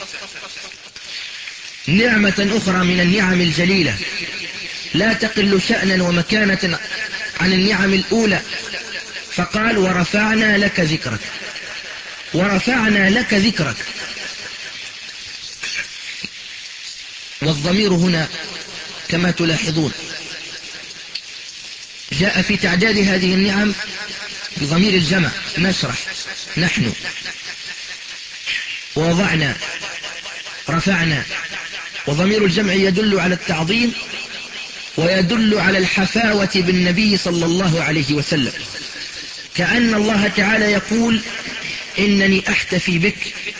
نعمة أخرى من النعم الجليلة لا تقل شأنا ومكانة عن النعم الأولى، فقال ورفعنا لك ذكرك. ورفعنا لك ذكرك، والضمير هنا كما تلاحظون جاء في تعداد هذه النعم بضمير الجمع، نشرح نحن ووضعنا رفعنا، وضمير الجمع يدل على التعظيم ويدل على الحفاوة بالنبي صلى الله عليه وسلم، كأن الله تعالى يقول إنني أحتفي بك.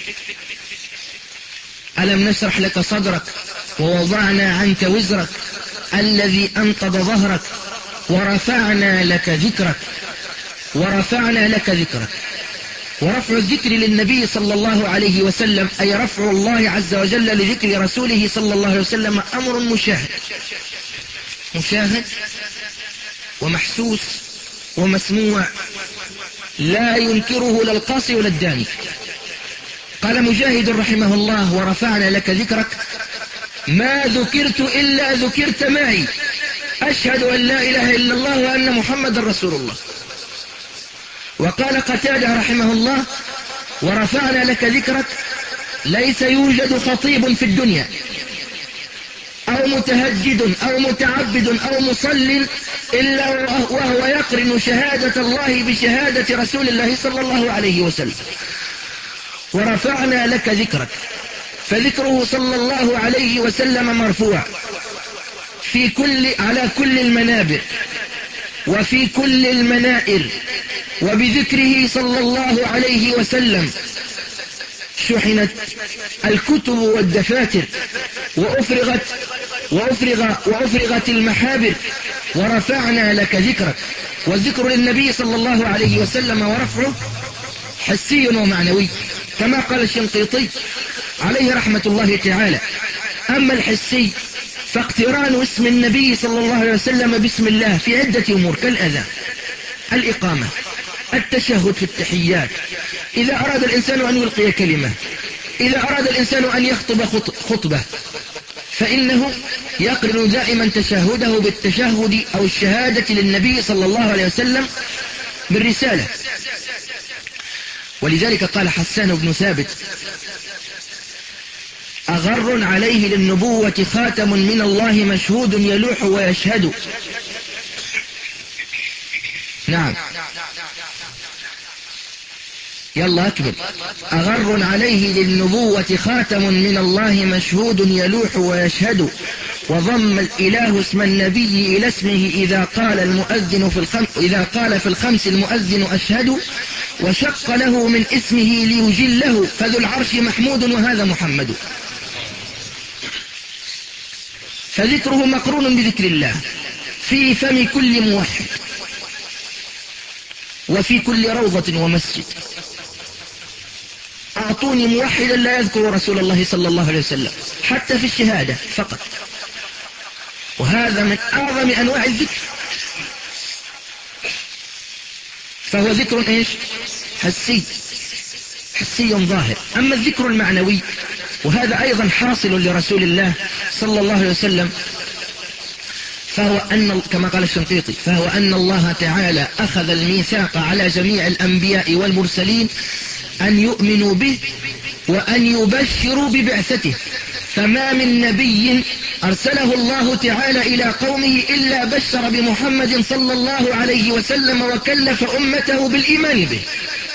ألم نشرح لك صدرك ووضعنا عنك وزرك الذي أنقض ظهرك ورفعنا لك ذكرك. ورفعنا لك ذكرك، ورفع الذكر للنبي صلى الله عليه وسلم أي رفع الله عز وجل لذكر رسوله صلى الله عليه وسلم أمر مشاهد مشاهد ومحسوس ومسموع لا ينكره لا القاصي ولا الداني. قال مجاهد رحمه الله ورفعنا لك ذكرك ما ذكرت إلا ذكرت معي أشهد أن لا إله إلا الله وأن محمد رسول الله. وقال قتادة رحمه الله ورفعنا لك ذكرك ليس يوجد خطيب في الدنيا أو متهجد أو متعبد أو مصل إلا وهو يقرن شهادة الله بشهادة رسول الله صلى الله عليه وسلم. ورفعنا لك ذكرك، فذكره صلى الله عليه وسلم مرفوع في كل على كل المنابر وفي كل المنائر، وبذكره صلى الله عليه وسلم شحنت الكتب والدفاتر وأفرغت وأفرغ وأفرغت المحابر. ورفعنا لك ذكرك، والذكر للنبي صلى الله عليه وسلم ورفعه حسي ومعنوي كما قال الشنقيطي عليه رحمة الله تعالى. أما الحسي فاقتران اسم النبي صلى الله عليه وسلم باسم الله في عدة أمور كالأذان، الإقامة، التشهد في التحيات، إذا أراد الإنسان أن يلقي كلمة، إذا أراد الإنسان أن يخطب خطبة فإنه يقرن دائما تشهده بالتشهد أو الشهادة للنبي صلى الله عليه وسلم بالرسالة. ولذلك قال حسان بن ثابت أغر عليه للنبوة خاتم من الله مشهود يلوح ويشهد. نعم يلا أكبر. أغر عليه للنبوة خاتم من الله مشهود يلوح ويشهد. وضم الإله اسم النبي إلى اسمه إذا قال المؤذن في الخمس إذا قال في الخمس المؤذن أشهد. وشق له من اسمه ليجله فذو العرش محمود وهذا محمد. فذكره مقرون بذكر الله في فم كل موحد وفي كل روضة ومسجد. أعطوني موحدا لا يذكر رسول الله صلى الله عليه وسلم حتى في الشهادة فقط، وهذا من أعظم أنواع الذكر. فهو ذكر إيش؟ حسي حسي ظاهر. أما الذكر المعنوي وهذا أيضا حاصل لرسول الله صلى الله عليه وسلم فهو أن كما قال الشنقيطي فهو أن الله تعالى أخذ الميثاق على جميع الأنبياء والمرسلين أن يؤمنوا به وأن يبشروا ببعثته، فما من نبي أرسله الله تعالى إلى قومه إلا بشر بمحمد صلى الله عليه وسلم وكلف أمته بالإيمان به،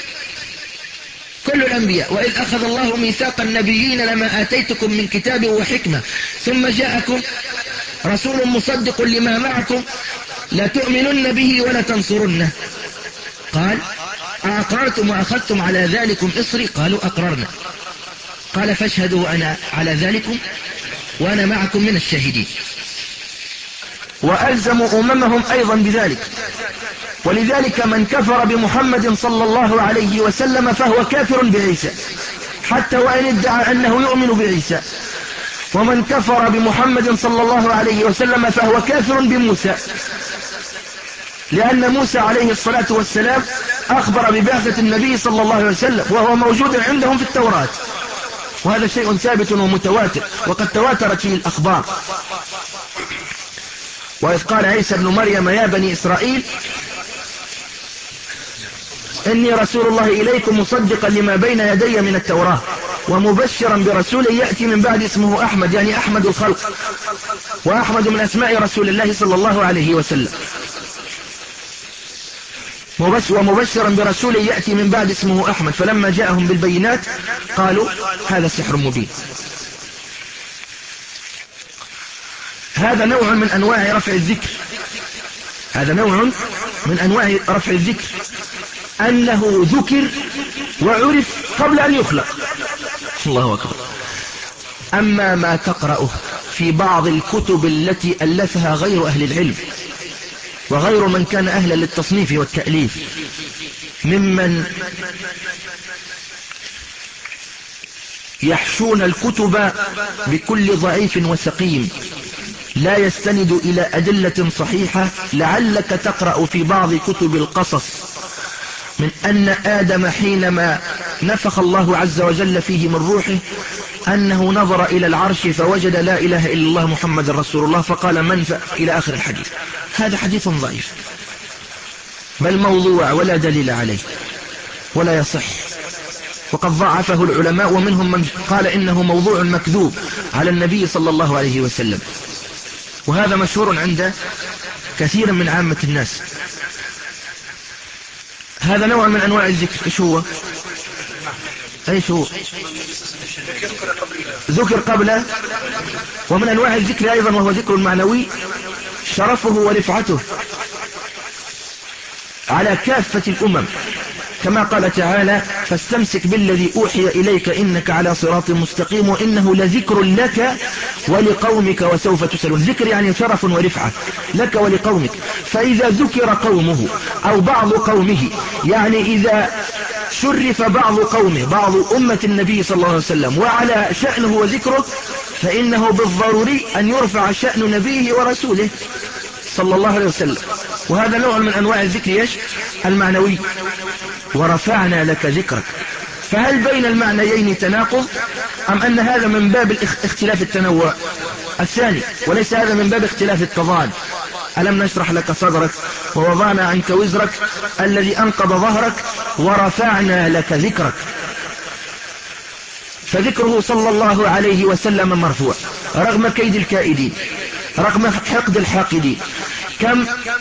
كل الأنبياء. وإذ أخذ الله ميثاق النبيين لما آتيتكم من كتاب وحكمة ثم جاءكم رسول مصدق لما معكم لتؤمنن به ولتنصرنه، قال أأقررتم وأخذتم على ذلكم إصري؟ قالوا أقررنا، قال فاشهدوا أنا على ذلكم وأنا معكم من الشاهدين. وألزموا أممهم أيضا بذلك. ولذلك من كفر بمحمد صلى الله عليه وسلم فهو كافر بعيسى حتى وإن ادعى أنه يؤمن بعيسى، ومن كفر بمحمد صلى الله عليه وسلم فهو كافر بموسى، لأن موسى عليه الصلاة والسلام أخبر ببعثة النبي صلى الله عليه وسلم وهو موجود عندهم في التوراة، وهذا شيء ثابت ومتواتر وقد تواترت فيه الأخبار. وإذ قال عيسى ابن مريم يا بني إسرائيل إني رسول الله إليكم مصدقا لما بين يدي من التوراة ومبشرا برسول يأتي من بعد اسمه أحمد، يعني أحمد الخلق، وأحمد من أسماء رسول الله صلى الله عليه وسلم، ومبشرا برسول يأتي من بعد اسمه أحمد، فلما جاءهم بالبينات قالوا هذا سحر مبين. هذا نوع من أنواع رفع الذكر، هذا نوع من أنواع رفع الذكر، أنه ذكر وعرف قبل أن يخلق. الله أكبر. أما ما تقرأه في بعض الكتب التي ألفها غير أهل العلم وغير من كان أهلا للتصنيف والتأليف ممن يحشون الكتب بكل ضعيف وسقيم لا يستند إلى أدلة صحيحة، لعلك تقرأ في بعض كتب القصص من أن آدم حينما نفخ الله عز وجل فيه من روحه أنه نظر إلى العرش فوجد لا إله إلا الله محمد رسول الله فقال من ف... إلى آخر الحديث. هذا حديث ضعيف بل موضوع ولا دليل عليه ولا يصح، وقد ضعفه العلماء ومنهم من قال إنه موضوع مكذوب على النبي صلى الله عليه وسلم، وهذا مشهور عند كثير من عامة الناس. هذا نوع من أنواع الذكر. إيش هو؟ إيش هو؟ ذكر قبله. ومن أنواع الذكر أيضا وهو ذكر معنوي شرفه ورفعته على كافة الأمم، كما قال تعالى فاستمسك بالذي أوحي إليك إنك على صراط مستقيم وإنه لذكر لك ولقومك وسوف تسألون. ذكر يعني شرف ورفعة لك ولقومك، فإذا ذكر قومه أو بعض قومه، يعني إذا شرف بعض قومه بعض أمة النبي صلى الله عليه وسلم وعلى شأنه وذكره، فإنه بالضروري أن يرفع شأن نبيه ورسوله صلى الله عليه وسلم. وهذا نوع من أنواع الذكر يش المعنوي. ورفعنا لك ذكرك. فهل بين المعنيين تناقض أم أن هذا من باب اختلاف التنوع الثاني وليس هذا من باب اختلاف التضاد؟ ألم نشرح لك صدرك ووضعنا عنك وزرك الذي أنقض ظهرك ورفعنا لك ذكرك. فذكره صلى الله عليه وسلم مرفوع رغم كيد الكائدين رغم حقد الحاقدين. كم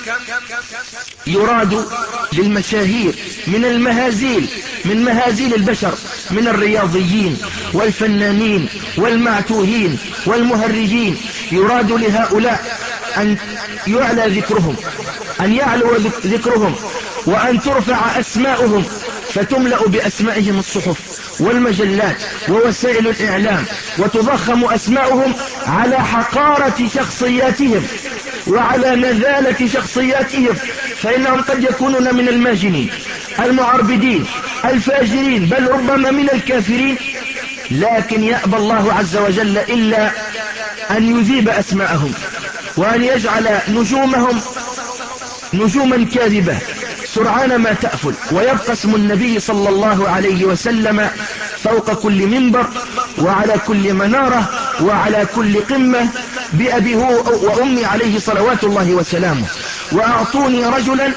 يراد للمشاهير من المهازيل من مهازيل البشر من الرياضيين والفنانين والمعتوهين والمهرجين، يراد لهؤلاء أن يعلى ذكرهم أن يعلو ذكرهم وأن ترفع أسماؤهم فتملأ بأسمائهم الصحف والمجلات ووسائل الإعلام وتضخم أسماؤهم على حقارة شخصياتهم وعلى نزالة شخصياتهم، فإنهم قد يكونون من الماجنين المعربدين الفاجرين بل ربما من الكافرين، لكن يأبى الله عز وجل إلا أن يذيب أسماءهم وأن يجعل نجومهم نجوما كاذبة سرعان ما تأفل، ويبقى اسم النبي صلى الله عليه وسلم فوق كل منبر وعلى كل منارة وعلى كل قمة بأبي هو وأمي عليه صلوات الله وسلامه، وأعطوني رجلا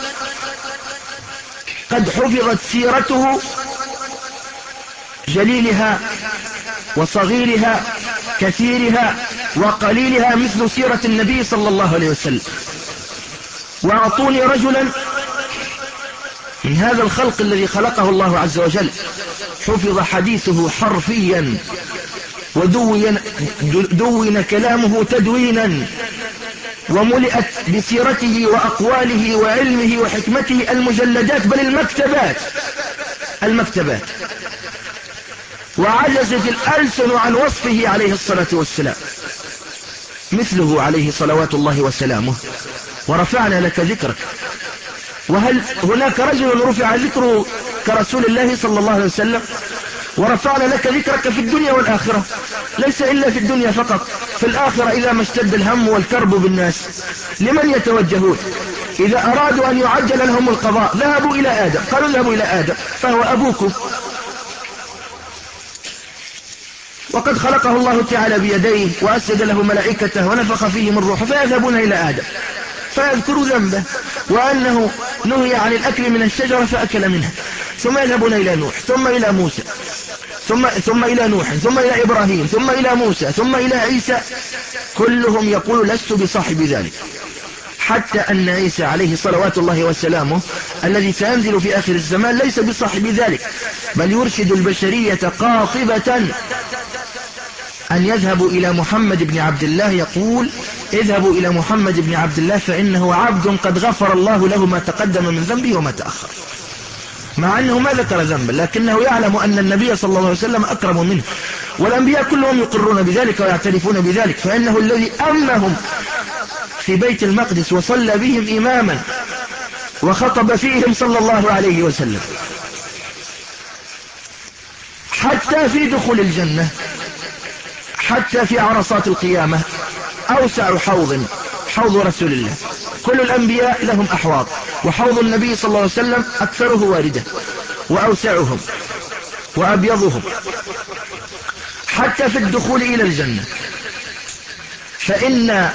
قد حفظت سيرته جليلها وصغيرها كثيرها وقليلها مثل سيرة النبي صلى الله عليه وسلم. وأعطوني رجلا من هذا الخلق الذي خلقه الله عز وجل حفظ حديثه حرفيا ودون دون كلامه تدوينا، وملئت بسيرته وأقواله وعلمه وحكمته المجلدات بل المكتبات المكتبات وعجزت الألسن عن وصفه عليه الصلاة والسلام مثله عليه صلوات الله وسلامه. ورفعنا لك ذكرك. وهل هناك رجل رفع ذكره كرسول الله صلى الله عليه وسلم؟ ورفعنا لك ذكرك في الدنيا والآخرة، ليس إلا في الدنيا فقط، في الآخرة إذا ما اشتد الهم والكرب بالناس لمن يتوجهون؟ إذا أرادوا أن يعجل لهم القضاء ذهبوا إلى آدم، قالوا ذهبوا إلى آدم فهو أبوكم، وقد خلقه الله تعالى بيديه وأسجد له ملائكته ونفخ فيه من روحه، فيذهبون إلى آدم فيذكروا ذنبه وأنه نهي عن الأكل من الشجرة فأكل منها، ثم يذهبون إلى نوح ثم إلى موسى ثم, ثم إلى نوح ثم إلى إبراهيم ثم إلى موسى ثم إلى عيسى، كلهم يقول لست بصاحب ذلك، حتى أن عيسى عليه صلوات الله وسلامه الذي سينزل في آخر الزمان ليس بصاحب ذلك، بل يرشد البشرية قاطبة أن يذهبوا إلى محمد بن عبد الله، يقول اذهبوا إلى محمد بن عبد الله فإنه عبد قد غفر الله له ما تقدم من ذنبه وما تأخر، مع أنه ما ذكر ذنبا لكنه يعلم أن النبي صلى الله عليه وسلم أكرم منه، والأنبياء كلهم يقرون بذلك ويعترفون بذلك، فإنه الذي أمهم في بيت المقدس وصلى بهم إماما وخطب فيهم صلى الله عليه وسلم، حتى في دخول الجنة، حتى في عرصات القيامة أوسع حوض حوض رسول الله. كل الأنبياء لهم أحواض، وحوض النبي صلى الله عليه وسلم أكثره واردة وأوسعهم وأبيضهم. حتى في الدخول إلى الجنة، فإن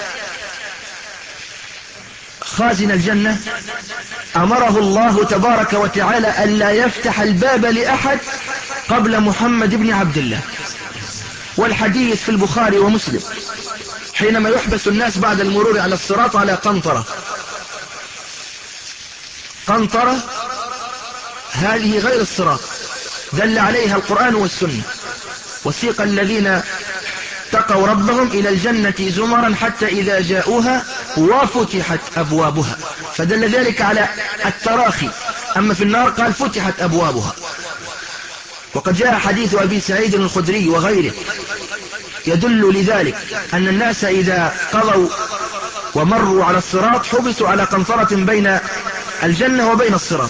خازن الجنة أمره الله تبارك وتعالى ألا يفتح الباب لأحد قبل محمد بن عبد الله. والحديث في البخاري ومسلم حينما يحبس الناس بعد المرور على الصراط على قنطرة، قنطرة هذه غير الصراط دل عليها القرآن والسنة، وسيق الذين اتقوا ربهم إلى الجنة زمرا حتى إذا جاءوها وفتحت أبوابها، فدل ذلك على التراخي. أما في النار قال فتحت أبوابها. وقد جاء حديث أبي سعيد الخدري وغيره يدل لذلك، أن الناس إذا قضوا ومروا على الصراط حبسوا على قنطرة بين الجنة وبين الصراط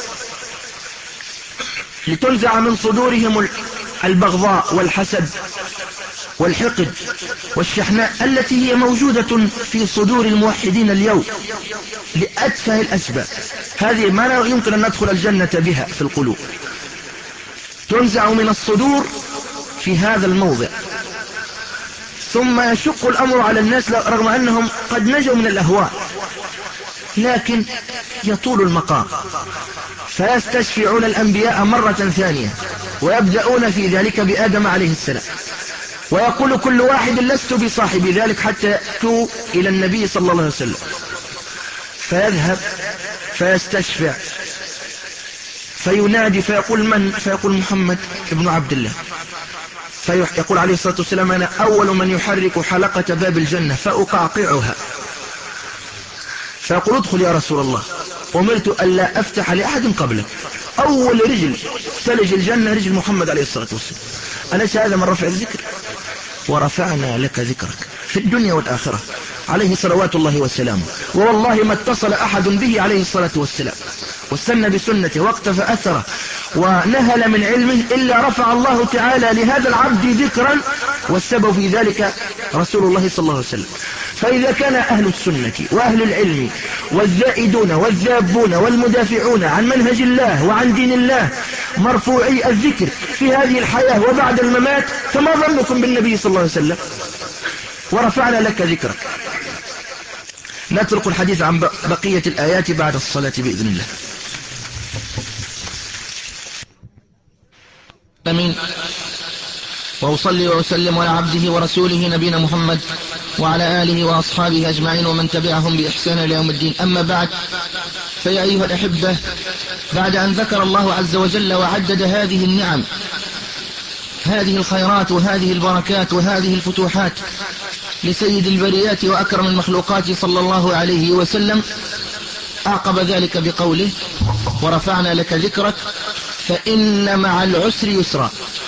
لتنزع من صدورهم البغضاء والحسد والحقد والشحناء التي هي موجودة في صدور الموحدين اليوم لأتفه الأسباب. هذه ما يمكن أن ندخل الجنة بها في القلوب، تنزع من الصدور في هذا الموضع. ثم يشق الأمر على الناس رغم أنهم قد نجوا من الأهواء، لكن يطول المقام فيستشفعون الأنبياء مرة ثانية، ويبدأون في ذلك بآدم عليه السلام، ويقول كل واحد لست بصاحب ذلك حتى يأتوا إلى النبي صلى الله عليه وسلم، فيذهب فيستشفع فينادي فيقول من؟ فيقول محمد ابن عبد الله، فيقول عليه الصلاة والسلام أنا أول من يحرك حلقة باب الجنة فأقعقعها، فيقول ادخل يا رسول الله، أمرت ألا أفتح لأحد قبلك. أول رجل تلج الجنة رجل محمد عليه الصلاة والسلام. أليس هذا من رفع الذكر؟ ورفعنا لك ذكرك في الدنيا والآخرة عليه صلوات الله وسلامه. ووالله ما اتصل أحد به عليه الصلاة والسلام واستنى بسنته واقتفى أثره ونهل من علمه إلا رفع الله تعالى لهذا العبد ذكرا، والسبب في ذلك رسول الله صلى الله عليه وسلم. فإذا كان أهل السنة وأهل العلم والزائدون والذابون والمدافعون عن منهج الله وعن دين الله مرفوعي الذكر في هذه الحياة وبعد الممات، فما ظنكم بالنبي صلى الله عليه وسلم؟ ورفعنا لك ذكرك. نترك الحديث عن بقية الآيات بعد الصلاة بإذن الله. أمين. وأصلي وأسلم على عبده ورسوله نبينا محمد وعلى آله وأصحابه أجمعين ومن تبعهم بإحسان إلى يوم الدين. أما بعد، فيا أيها الأحبة، بعد أن ذكر الله عز وجل وعدد هذه النعم، هذه الخيرات وهذه البركات وهذه الفتوحات لسيد البريات وأكرم المخلوقات صلى الله عليه وسلم، أعقب ذلك بقوله: ورفعنا لك ذكرك فإن مع العسر يسرا.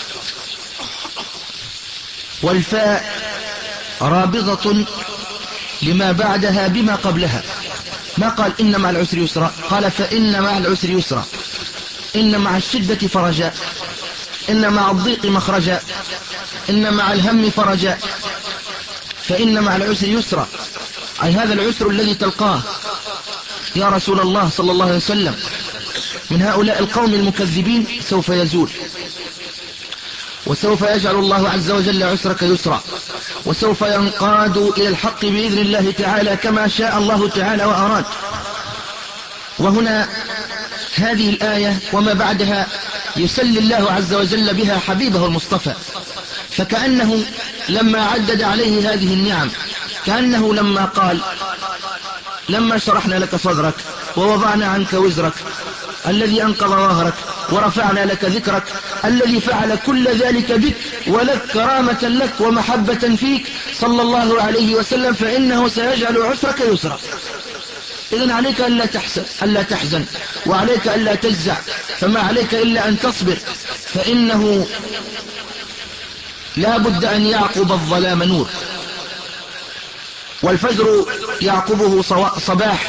والفاء رابضة لما بعدها بما قبلها. ما قال إن مع العسر يسرا، قال فإن مع العسر يسرا. إن مع الشدة فرجا، إن مع الضيق مخرجا، إن مع الهم فرجا، فإن مع العسر يسرا، أي هذا العسر الذي تلقاه يا رسول الله صلى الله عليه وسلم من هؤلاء القوم المكذبين سوف يزول، وسوف يجعل الله عز وجل عسرك يسرا، وسوف ينقاد إلى الحق بإذن الله تعالى كما شاء الله تعالى وأراد. وهنا هذه الآية وما بعدها يسلي الله عز وجل بها حبيبه المصطفى، فكأنه لما عدد عليه هذه النعم، كأنه لما قال: لما شرحنا لك صدرك ووضعنا عنك وزرك الذي أنقض ظهرك ورفعنا لك ذكرك، الذي فعل كل ذلك بك ولك كرامة لك ومحبة فيك صلى الله عليه وسلم، فإنه سيجعل عسرك يسرا. إذن عليك ألا تحزن, ألا تحزن وعليك ألا تجزع، فما عليك إلا أن تصبر، فإنه لا بد أن يعقب الظلام نور، والفجر يعقبه صباح،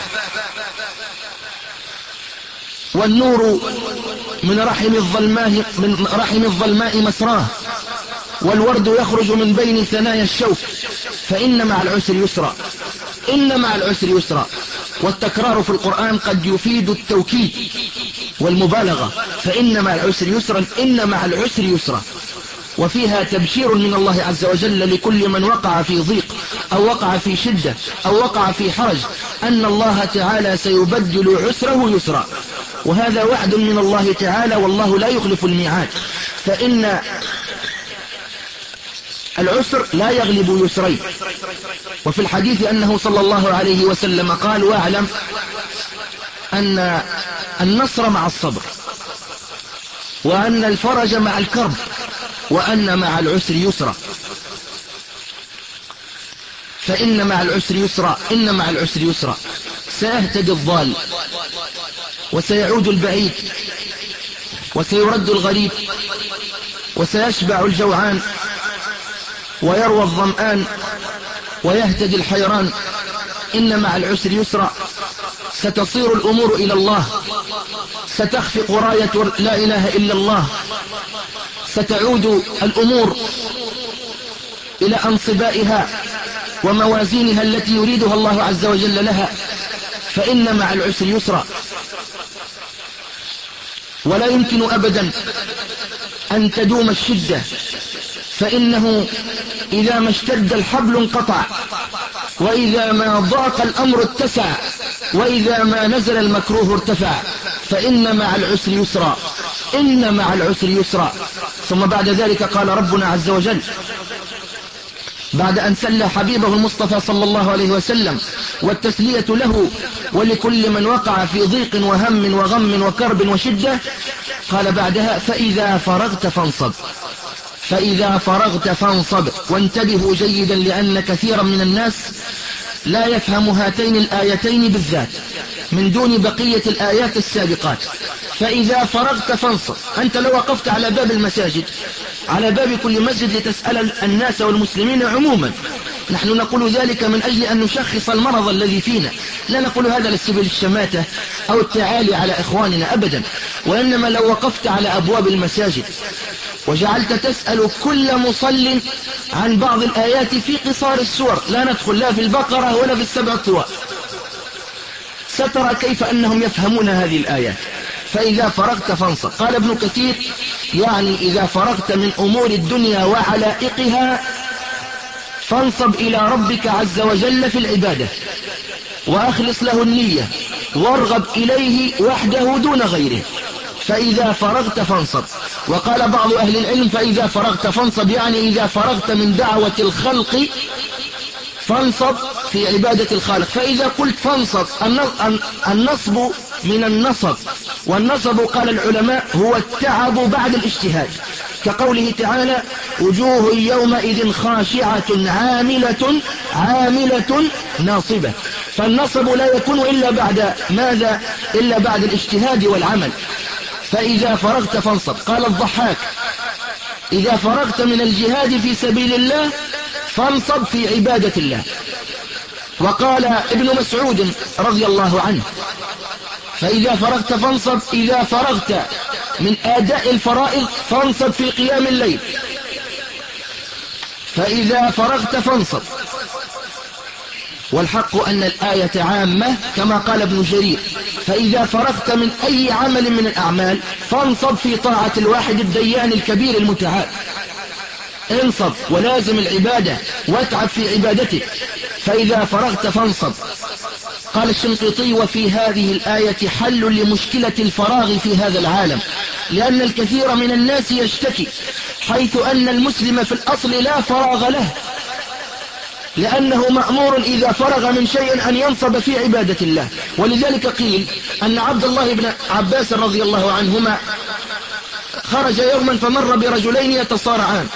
والنور من رحم الظلماء من رحم الظلماء مسراه، والورد يخرج من بين ثنايا الشوك، فإن مع العسر يسرا. إن مع العسر يسرا، والتكرار في القرآن قد يفيد التوكيد والمبالغة، فإن مع العسر يسرا، إن مع العسر يسرا، وفيها تبشير من الله عز وجل لكل من وقع في ضيق أو وقع في شدة أو وقع في حرج، أن الله تعالى سيبدل عسره يسرا، وهذا وعد من الله تعالى، والله لا يخلف الميعاد. فإن العسر لا يغلب يسرين. وفي الحديث أنه صلى الله عليه وسلم قال: واعلم أن النصر مع الصبر، وأن الفرج مع الكرب، وأن مع العسر يسرا. فإن مع العسر يسرا، إن مع العسر يسرا، سيهتدي الضال وسيعود البعيد وسيرد الغريب وسيشبع الجوعان ويروى الظمآن ويهتدي الحيران. إن مع العسر يسرا، ستصير الأمور إلى الله، ستخفق راية لا إله إلا الله، ستعود الأمور إلى أنصبائها وموازينها التي يريدها الله عز وجل لها، فإن مع العسر يسرا. ولا يمكن أبدا أن تدوم الشدة، فإنه إذا ما اشتد الحبل انقطع، وإذا ما ضاق الأمر اتسع، وإذا ما نزل المكروه ارتفع، فإن مع العسر يسرا، إن مع العسر يسرا. ثم بعد ذلك قال ربنا عز وجل بعد أن سلى حبيبه المصطفى صلى الله عليه وسلم والتسلية له ولكل من وقع في ضيق وهم وغم وكرب وشدة، قال بعدها: فإذا فرغت فانصب، فإذا فرغت فانصب. وانتبهوا جيدا، لأن كثيرا من الناس لا يفهم هاتين الآيتين بالذات من دون بقية الآيات السابقات. فإذا فرغت فانصب، أنت لو وقفت على باب المساجد، على باب كل مسجد لتسأل الناس والمسلمين عموما، نحن نقول ذلك من أجل أن نشخص المرض الذي فينا، لا نقول هذا لسبيل الشماتة أو التعالي على إخواننا أبدا، وإنما لو وقفت على أبواب المساجد وجعلت تسأل كل مصل عن بعض الآيات في قصار السور، لا ندخل لا في البقرة ولا في السبع الطوال، سترى كيف أنهم يفهمون هذه الآيات. فإذا فرغت فانصب، قال ابن كثير: يعني إذا فرغت من أمور الدنيا وعلائقها فانصب إلى ربك عز وجل في العبادة وأخلص له النية وارغب إليه وحده دون غيره. فإذا فرغت فانصب. وقال بعض أهل العلم فإذا فرغت فانصب، يعني إذا فرغت من دعوة الخلق فانصب في عبادة الخالق. فإذا قلت فانصب، النصب من النصب، والنصب قال العلماء هو التعب بعد الاجتهاد، كقوله تعالى وجوه يومئذ خاشعة عاملة عاملة ناصبة. فالنصب لا يكون إلا بعد ماذا؟ إلا بعد الاجتهاد والعمل. فإذا فرغت فانصب. قال الضحاك إذا فرغت من الجهاد في سبيل الله فانصب في عبادة الله. وقال ابن مسعود رضي الله عنه فإذا فرغت فانصب، إذا فرغت من أداء الفرائض فانصب في قيام الليل. فإذا فرغت فانصب. والحق أن الآية عامة كما قال ابن جرير فإذا فرغت من أي عمل من الأعمال فانصب في طاعة الواحد الديان الكبير المتعال. انصب ولازم العبادة واتعب في عبادتك. فإذا فرغت فانصب. قال الشنقيطي وفي هذه الآية حل لمشكلة الفراغ في هذا العالم، لأن الكثير من الناس يشتكي حيث أن المسلم في الأصل لا فراغ له، لأنه مأمور إذا فرغ من شيء أن ينصب في عبادة الله. ولذلك قيل أن عبد الله بن عباس رضي الله عنهما خرج يوما فمر برجلين يتصارعان،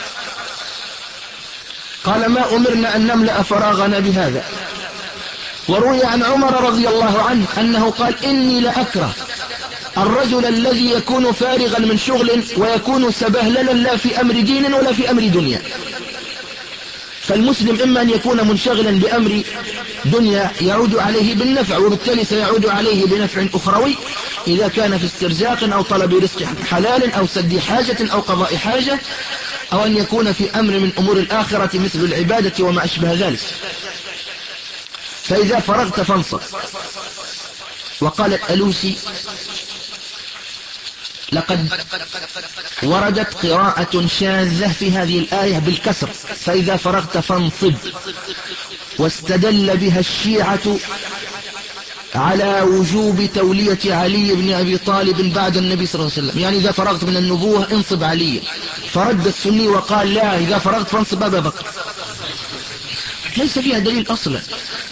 قال ما أمرنا أن نملأ فراغنا بهذا. وروي عن عمر رضي الله عنه أنه قال إني لأكره الرجل الذي يكون فارغا من شغل ويكون سبهللا لا في أمر دين ولا في أمر دنيا. فالمسلم إما أن يكون منشغلا بأمر دنيا يعود عليه بالنفع وبالتالي سيعود عليه بنفع أخروي إذا كان في استرزاق أو طلب رزق حلال أو سد حاجة أو قضاء حاجة، أو أن يكون في أمر من أمور الآخرة مثل العبادة وما أشبه ذلك. فإذا فرغت فانصب. وقال الألوسي لقد وردت قراءة شاذة في هذه الآية بالكسر فإذا فرغت فانصب، واستدل بها الشيعة على وجوب تولية علي بن أبي طالب بعد النبي صلى الله عليه وسلم، يعني إذا فرغت من النبوة انصب علي. فرد السني وقال لا، إذا فرغت فانصب أبا بكر. ليس فيها دليل أصلا.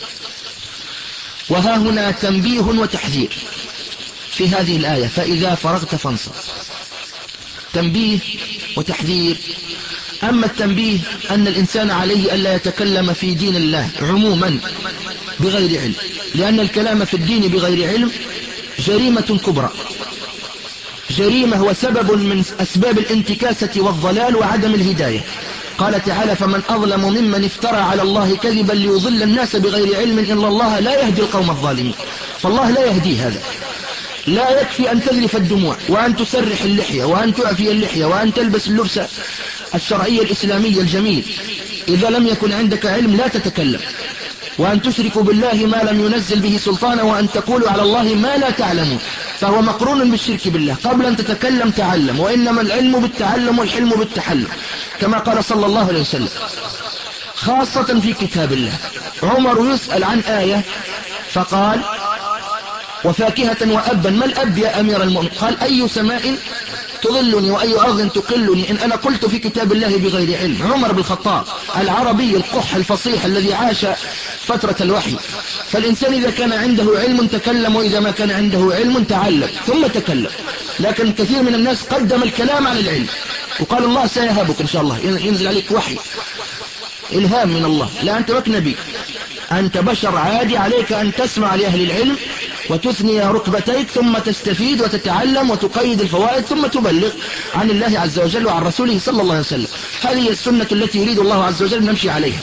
وها هنا تنبيه وتحذير في هذه الآية فإذا فرغت فانصب، تنبيه وتحذير. أما التنبيه أن الإنسان عليه ألا يتكلم في دين الله عموما بغير علم، لأن الكلام في الدين بغير علم جريمة كبرى، جريمة وسبب من أسباب الانتكاسة والضلال وعدم الهداية. قال تعالى فمن أظلم ممن افترى على الله كذبا ليضل الناس بغير علم إن الله لا يهدي القوم الظالمين. فالله لا يهدي هذا. لا يكفي أن تذرف الدموع وأن تسرح اللحية وأن تعفي اللحية وأن تلبس اللبس الشرعي الإسلامي الجميل، إذا لم يكن عندك علم لا تتكلم. وأن تشركوا بالله ما لم ينزل به سلطانا وأن تقولوا على الله ما لا تعلمون، فهو مقرون بالشرك بالله. قبل أن تتكلم تعلم، وإنما العلم بالتعلم والحلم بالتحلم كما قال صلى الله عليه وسلم. خاصة في كتاب الله عمر يسأل عن آية فقال وفاكهة وأبا، ما الأب يا أمير المؤمنين؟ قال أي سماء تظلني وأي أرض تقلني إن أنا قلت في كتاب الله بغير علم. عمر بن الخطاب العربي القح الفصيح الذي عاش فترة الوحي. فالإنسان إذا كان عنده علم تكلم، وإذا ما كان عنده علم تعلم ثم تكلم. لكن كثير من الناس قدم الكلام على العلم وقال الله سيهبك إن شاء الله، ينزل عليك وحي إلهام من الله. لا، أنت لك نبي، أنت بشر عادي، عليك أن تسمع لأهل العلم وتثني ركبتيك ثم تستفيد وتتعلم وتقيد الفوائد ثم تبلغ عن الله عز وجل وعن رسوله صلى الله عليه وسلم. هذه هي السنة التي يريد الله عز وجل نمشي عليها.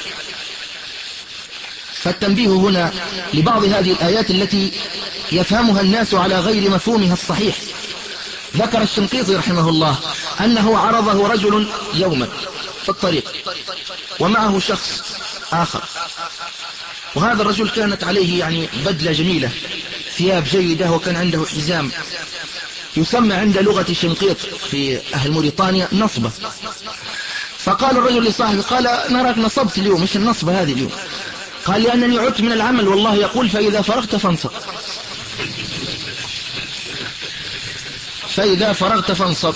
فالتنبيه هنا لبعض هذه الآيات التي يفهمها الناس على غير مفهومها الصحيح. ذكر الشنقيطي رحمه الله أنه عرضه رجل يوما في الطريق ومعه شخص آخر، وهذا الرجل كانت عليه يعني بدلة جميلة، ثياب جيدة، وكان عنده حزام يسمى عند لغة الشنقيط في أهل موريتانيا نصبة. فقال الرجل لصاحبه قال نراك نصبت اليوم، مش النصبة هذه اليوم؟ قال لأنني عدت من العمل والله يقول فإذا فرغت فانصب. فإذا فرغت فانصب.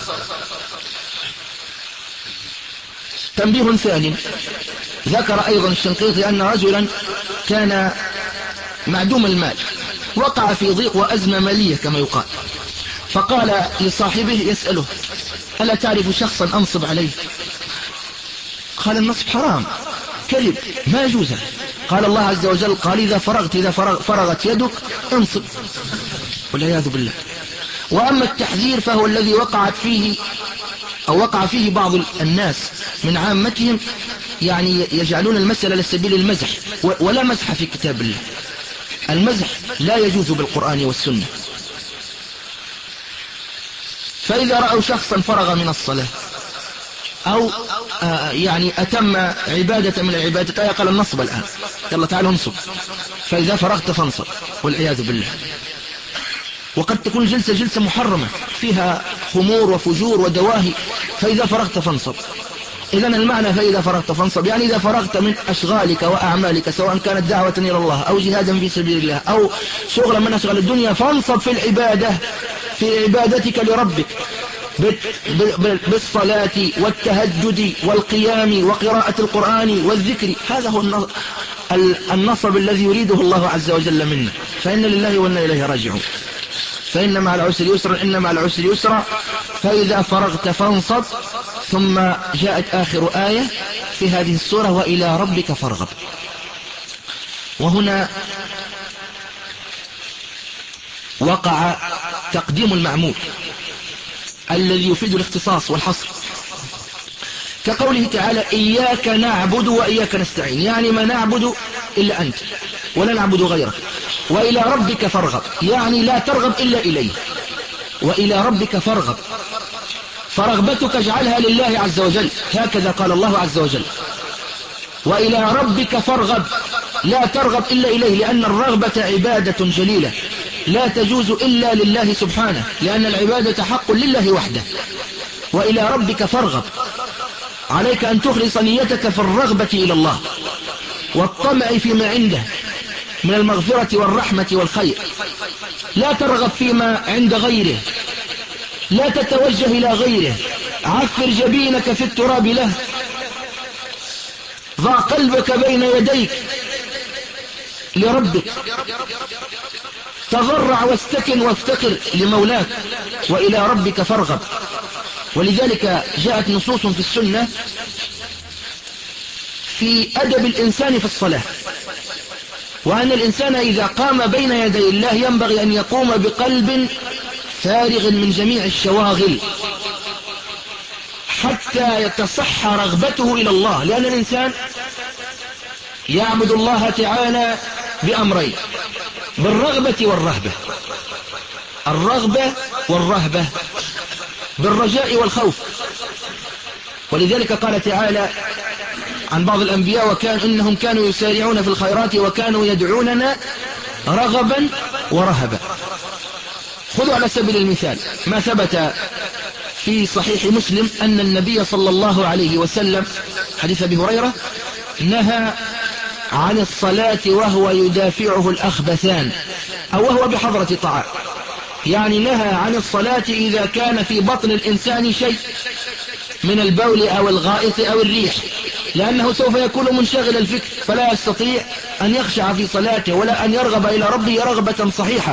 تنبيه ثاني، ذكر أيضا الشنقيطي أن رجلا كان معدوم المال، وقع في ضيق وأزمة مالية كما يقال، فقال لصاحبه يسأله ألا تعرف شخصا أنصب عليه؟ قال النصب حرام، كذب، ما يجوز. قال الله عز وجل قال إذا فرغت إذا فرغ فرغت يدك انصب، والعياذ بالله. وأما التحذير فهو الذي وقعت فيه أو وقع فيه بعض الناس من عامتهم، يعني يجعلون المسألة لسبيل المزح، ولا مزح في كتاب الله. المزح لا يجوز بالقرآن والسنة. فإذا رأوا شخصا فرغ من الصلاة أو آه يعني أتم عبادة من العبادات، قال النصب الآن، يلا تعالوا انصب، فإذا فرغت فانصب، والعياذ بالله. وقد تكون جلسة جلسة محرمة فيها خمور وفجور ودواهي، فإذا فرغت فانصب. إذن المعنى فإذا فرغت فانصب يعني إذا فرغت من أشغالك وأعمالك، سواء كانت دعوة إلى الله أو جهادا في سبيل الله أو شغلا من أشغال الدنيا، فانصب في العبادة، في عبادتك لربك بالصلاة والتهجد والقيام وقراءة القرآن والذكر. هذا هو النصب الذي يريده الله عز وجل منا. فإن لله وإنا إليه راجعون. فإن مع العسر يسرا إن مع العسر يسرا. فإذا فرغت فانصب. ثم جاءت آخر آية في هذه السورة وإلى ربك فارغب. وهنا وقع تقديم المعمول الذي يفيد الاختصاص والحصر، كقوله تعالى إياك نعبد وإياك نستعين، يعني ما نعبد إلا أنت ولا نعبد غيرك. وإلى ربك فارغب يعني لا ترغب إلا إليه. وإلى ربك فارغب، فرغبتك اجعلها لله عز وجل، هكذا قال الله عز وجل. وإلى ربك فارغب، لا ترغب إلا إليه، لأن الرغبة عبادة جليلة لا تجوز إلا لله سبحانه، لأن العبادة حق لله وحده. وإلى ربك فارغب، عليك أن تخلص نيتك في الرغبة إلى الله والطمع فيما عنده من المغفرة والرحمة والخير. لا ترغب فيما عند غيره، لا تتوجه إلى غيره. عفر جبينك في التراب له، ضع قلبك بين يديك لربك، تضرع واستكن وافتقر لمولاك. وإلى ربك فارغب. ولذلك جاءت نصوص في السنة في أدب الإنسان في الصلاة، وأن الإنسان إذا قام بين يدي الله ينبغي أن يقوم بقلب فارغ من جميع الشواغل حتى يتصحى رغبته إلى الله. لأن الإنسان يعبد الله تعالى بأمرين، بالرغبة والرهبة، الرغبة والرهبة، بالرجاء والخوف. ولذلك قال تعالى عن بعض الأنبياء وكان إنهم كانوا يسارعون في الخيرات وكانوا يدعوننا رغبا ورهبا. خذوا على سبيل المثال ما ثبت في صحيح مسلم أن النبي صلى الله عليه وسلم حديث أبي هريرة نهى عن الصلاة وهو يدافعه الأخبثان، أو وهو بحضرة طعام، يعني نهى عن الصلاة إذا كان في بطن الإنسان شيء من البول أو الغائط أو الريح، لأنه سوف يكون منشغل الفكر فلا يستطيع أن يخشع في صلاته ولا أن يرغب إلى ربه رغبة صحيحة،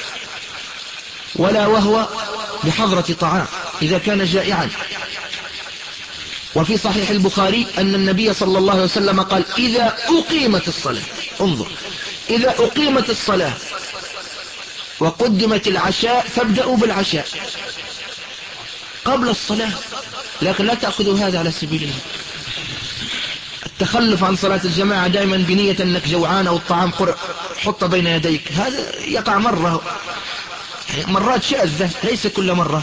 ولا وهو بحضرة طعام إذا كان جائعا. وفي صحيح البخاري أن النبي صلى الله عليه وسلم قال إذا أقيمت الصلاة، انظر، إذا أقيمت الصلاة وقدمت العشاء فابدأوا بالعشاء قبل الصلاة. لكن لا تأخذوا هذا على سبيل الله التخلف عن صلاة الجماعة دائما بنية أنك جوعان أو الطعام قرع حط بين يديك، هذا يقع مرة مرات شاذة ليس كل مرة.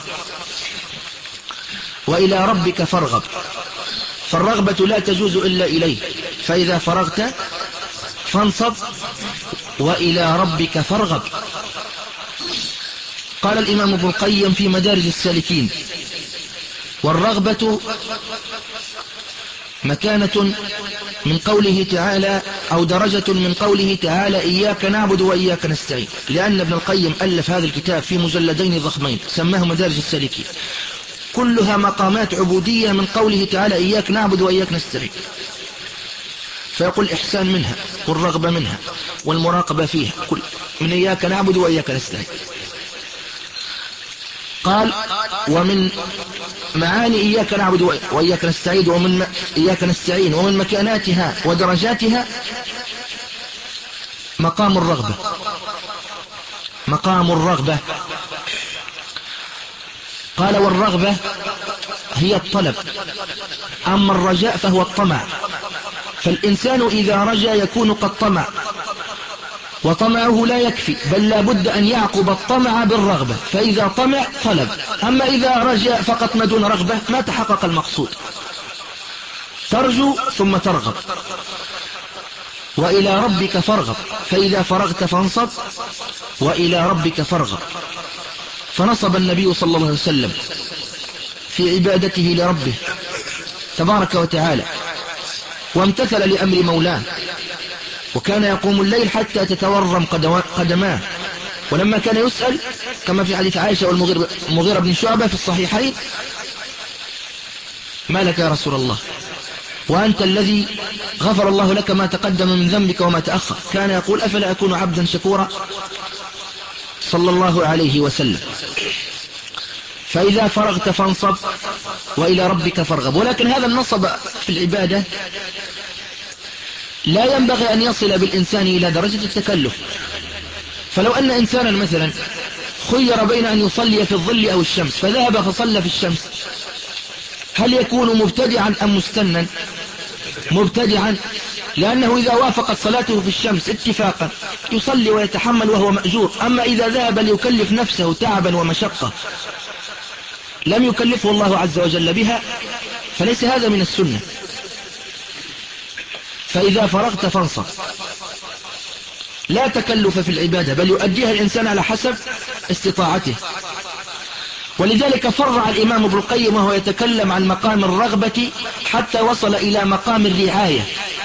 وإلى ربك فارغب، فالرغبة لا تجوز إلا إليه. فإذا فرغت فانصب وإلى ربك فارغب. قال الإمام ابن القيم في مدارج السالكين والرغبة مكانة من قوله تعالى أو درجة من قوله تعالى إياك نعبد وإياك نستعين، لأن ابن القيم ألف هذا الكتاب في مجلدين ضخمين سماه مدارج السالكين، كلها مقامات عبودية من قوله تعالى إياك نعبد وإياك نستعين، فيقول إحسان منها والرغبة منها والمراقبة فيها، كل من إياك نعبد وإياك نستعين. قال ومن معاني إياك نعبد وإياك نستعين ومن إياك نستعين ومن مكاناتها ودرجاتها مقام الرغبة. مقام الرغبة قال والرغبة هي الطلب، أما الرجاء فهو الطمع، فالإنسان إذا رجا يكون قد طمع، وطمعه لا يكفي بل لا بد أن يعقب الطمع بالرغبة، فإذا طمع طلب، أما إذا رجا فقط ما دون رغبة ما تحقق المقصود. ترجو ثم ترغب، وإلى ربك فارغب، فإذا فرغت فانصب وإلى ربك فارغب. فنصب النبي صلى الله عليه وسلم في عبادته لربه تبارك وتعالى، وامتثل لأمر مولاه، وكان يقوم الليل حتى تتورم قدماه. ولما كان يسأل كما في حديث عائشة والمغيرة بن شعبة في الصحيحين ما لك يا رسول الله وأنت الذي غفر الله لك ما تقدم من ذنبك وما تأخر، كان يقول أفلا أكون عبدا شكورا صلى الله عليه وسلم. فإذا فرغت فانصب وإلى ربك فارغب. ولكن هذا النصب في العبادة لا ينبغي أن يصل بالإنسان إلى درجة التكلف. فلو أن إنسانا مثلا خير بين أن يصلي في الظل أو الشمس فذهب فصلى في الشمس، هل يكون مبتدعا أم مستنا؟ مبتدعا، لأنه إذا وافقت صلاته في الشمس اتفاقا يصلي ويتحمل وهو مأجور. أما إذا ذهب ليكلف نفسه تعبا ومشقة لم يكلفه الله عز وجل بها فليس هذا من السنة. فإذا فرغت فانصب، لا تكلف في العبادة بل يؤديها الإنسان على حسب استطاعته. ولذلك فرع الإمام ابن القيم وهو يتكلم عن مقام الرغبة حتى وصل إلى مقام الرعاية.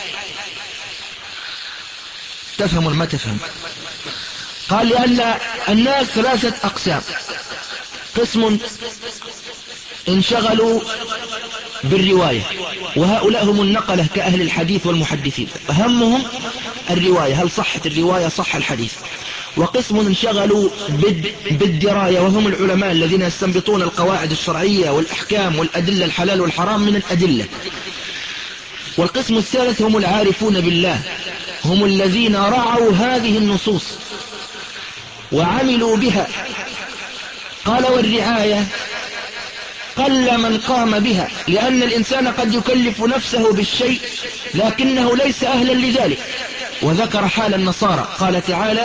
تفهم ما تفهم؟ قال لأن الناس ثلاثة أقسام: قسم انشغلوا بالرواية، وهؤلاء هم النقلة كأهل الحديث والمحدثين، همهم الرواية، هل صحت الرواية صح الحديث. وقسم انشغلوا بالدراية، وهم العلماء الذين يستنبطون القواعد الشرعية والأحكام والأدلة الحلال والحرام من الأدلة. والقسم الثالث هم العارفون بالله، هم الذين رعوا هذه النصوص وعملوا بها. قال والرعاية قل من قام بها، لأن الإنسان قد يكلف نفسه بالشيء لكنه ليس أهلا لذلك. وذكر حال النصارى، قال تعالى: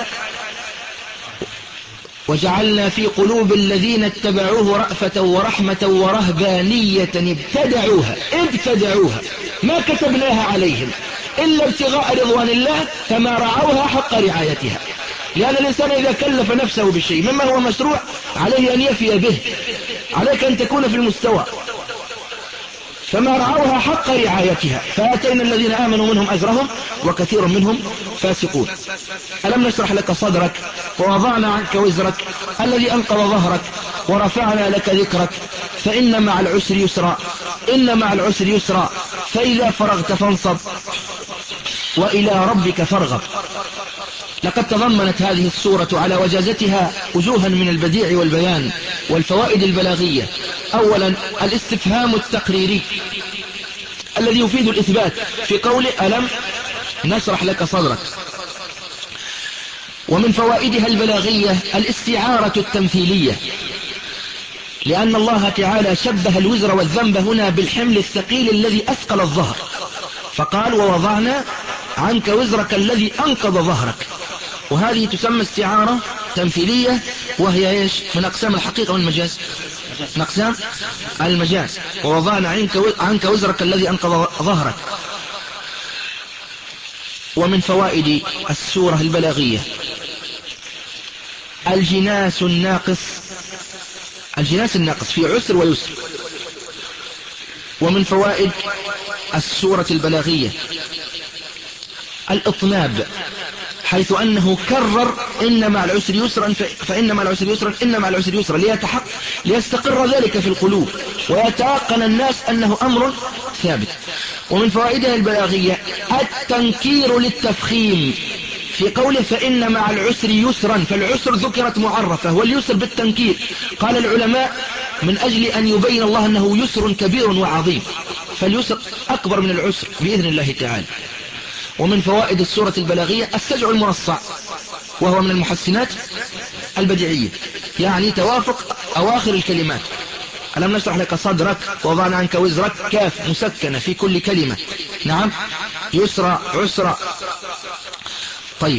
وجعلنا في قلوب الذين اتبعوه رأفة ورحمة ورهبانية ابتدعوها ابتدعوها ما كتبناها عليهم إلا ابتغاء رضوان الله فما رعوها حق رعايتها. لأن الإنسان إذا كلف نفسه بالشيء مما هو مشروع عليه أن يفي به، عليك أن تكون في المستوى، فما رعوها حق رعايتها فآتينا الذين آمنوا منهم أجرهم وكثير منهم فاسقون. ألم نشرح لك صدرك ووضعنا عنك وزرك الذي أنقض ظهرك ورفعنا لك ذكرك فإن مع العسر يسرا إن مع العسر يسرا فإذا فرغت فانصب وإلى ربك فارغب. لقد تضمنت هذه السورة على وجازتها وجوها من البديع والبيان والفوائد البلاغية. أولا الاستفهام التقريري الذي يفيد الإثبات في قوله ألم نشرح لك صدرك. ومن فوائدها البلاغية الاستعارة التمثيلية، لأن الله تعالى شبه الوزر والذنب هنا بالحمل الثقيل الذي أثقل الظهر، فقال ووضعنا عنك وزرك الذي أنقض ظهرك، وهذه تسمى استعارة تمثيلية، وهي ايش؟ من أقسام الحقيقة والمجاز، من أقسام المجاز. ووضعنا عنك عنك وزرك الذي أنقض ظهرك. ومن فوائد السورة البلاغية الجناس الناقص، الجناس الناقص في عسر ويسر. ومن فوائد السورة البلاغية الإطناب، حيث أنه كرر إن مع العسر يسرا فإن مع العسر يسرا إن مع العسر يسرا ليتحق ليستقر ذلك في القلوب ويتيقن الناس أنه أمر ثابت. ومن فوائدها البلاغية التنكير للتفخيم في قوله فإن مع العسر يسرا، فالعسر ذكرت معرفة واليسر بالتنكير. قال العلماء من أجل أن يبين الله أنه يسر كبير وعظيم، فاليسر أكبر من العسر بإذن الله تعالى. ومن فوائد السورة البلاغية السجع المرصع، وهو من المحسنات البديعية، يعني توافق أواخر الكلمات. ألم نشرح لك صدرك ووضعنا عنك وزرك، كاف مسكنة في كل كلمة. نعم، يسرى عسرى. طيب،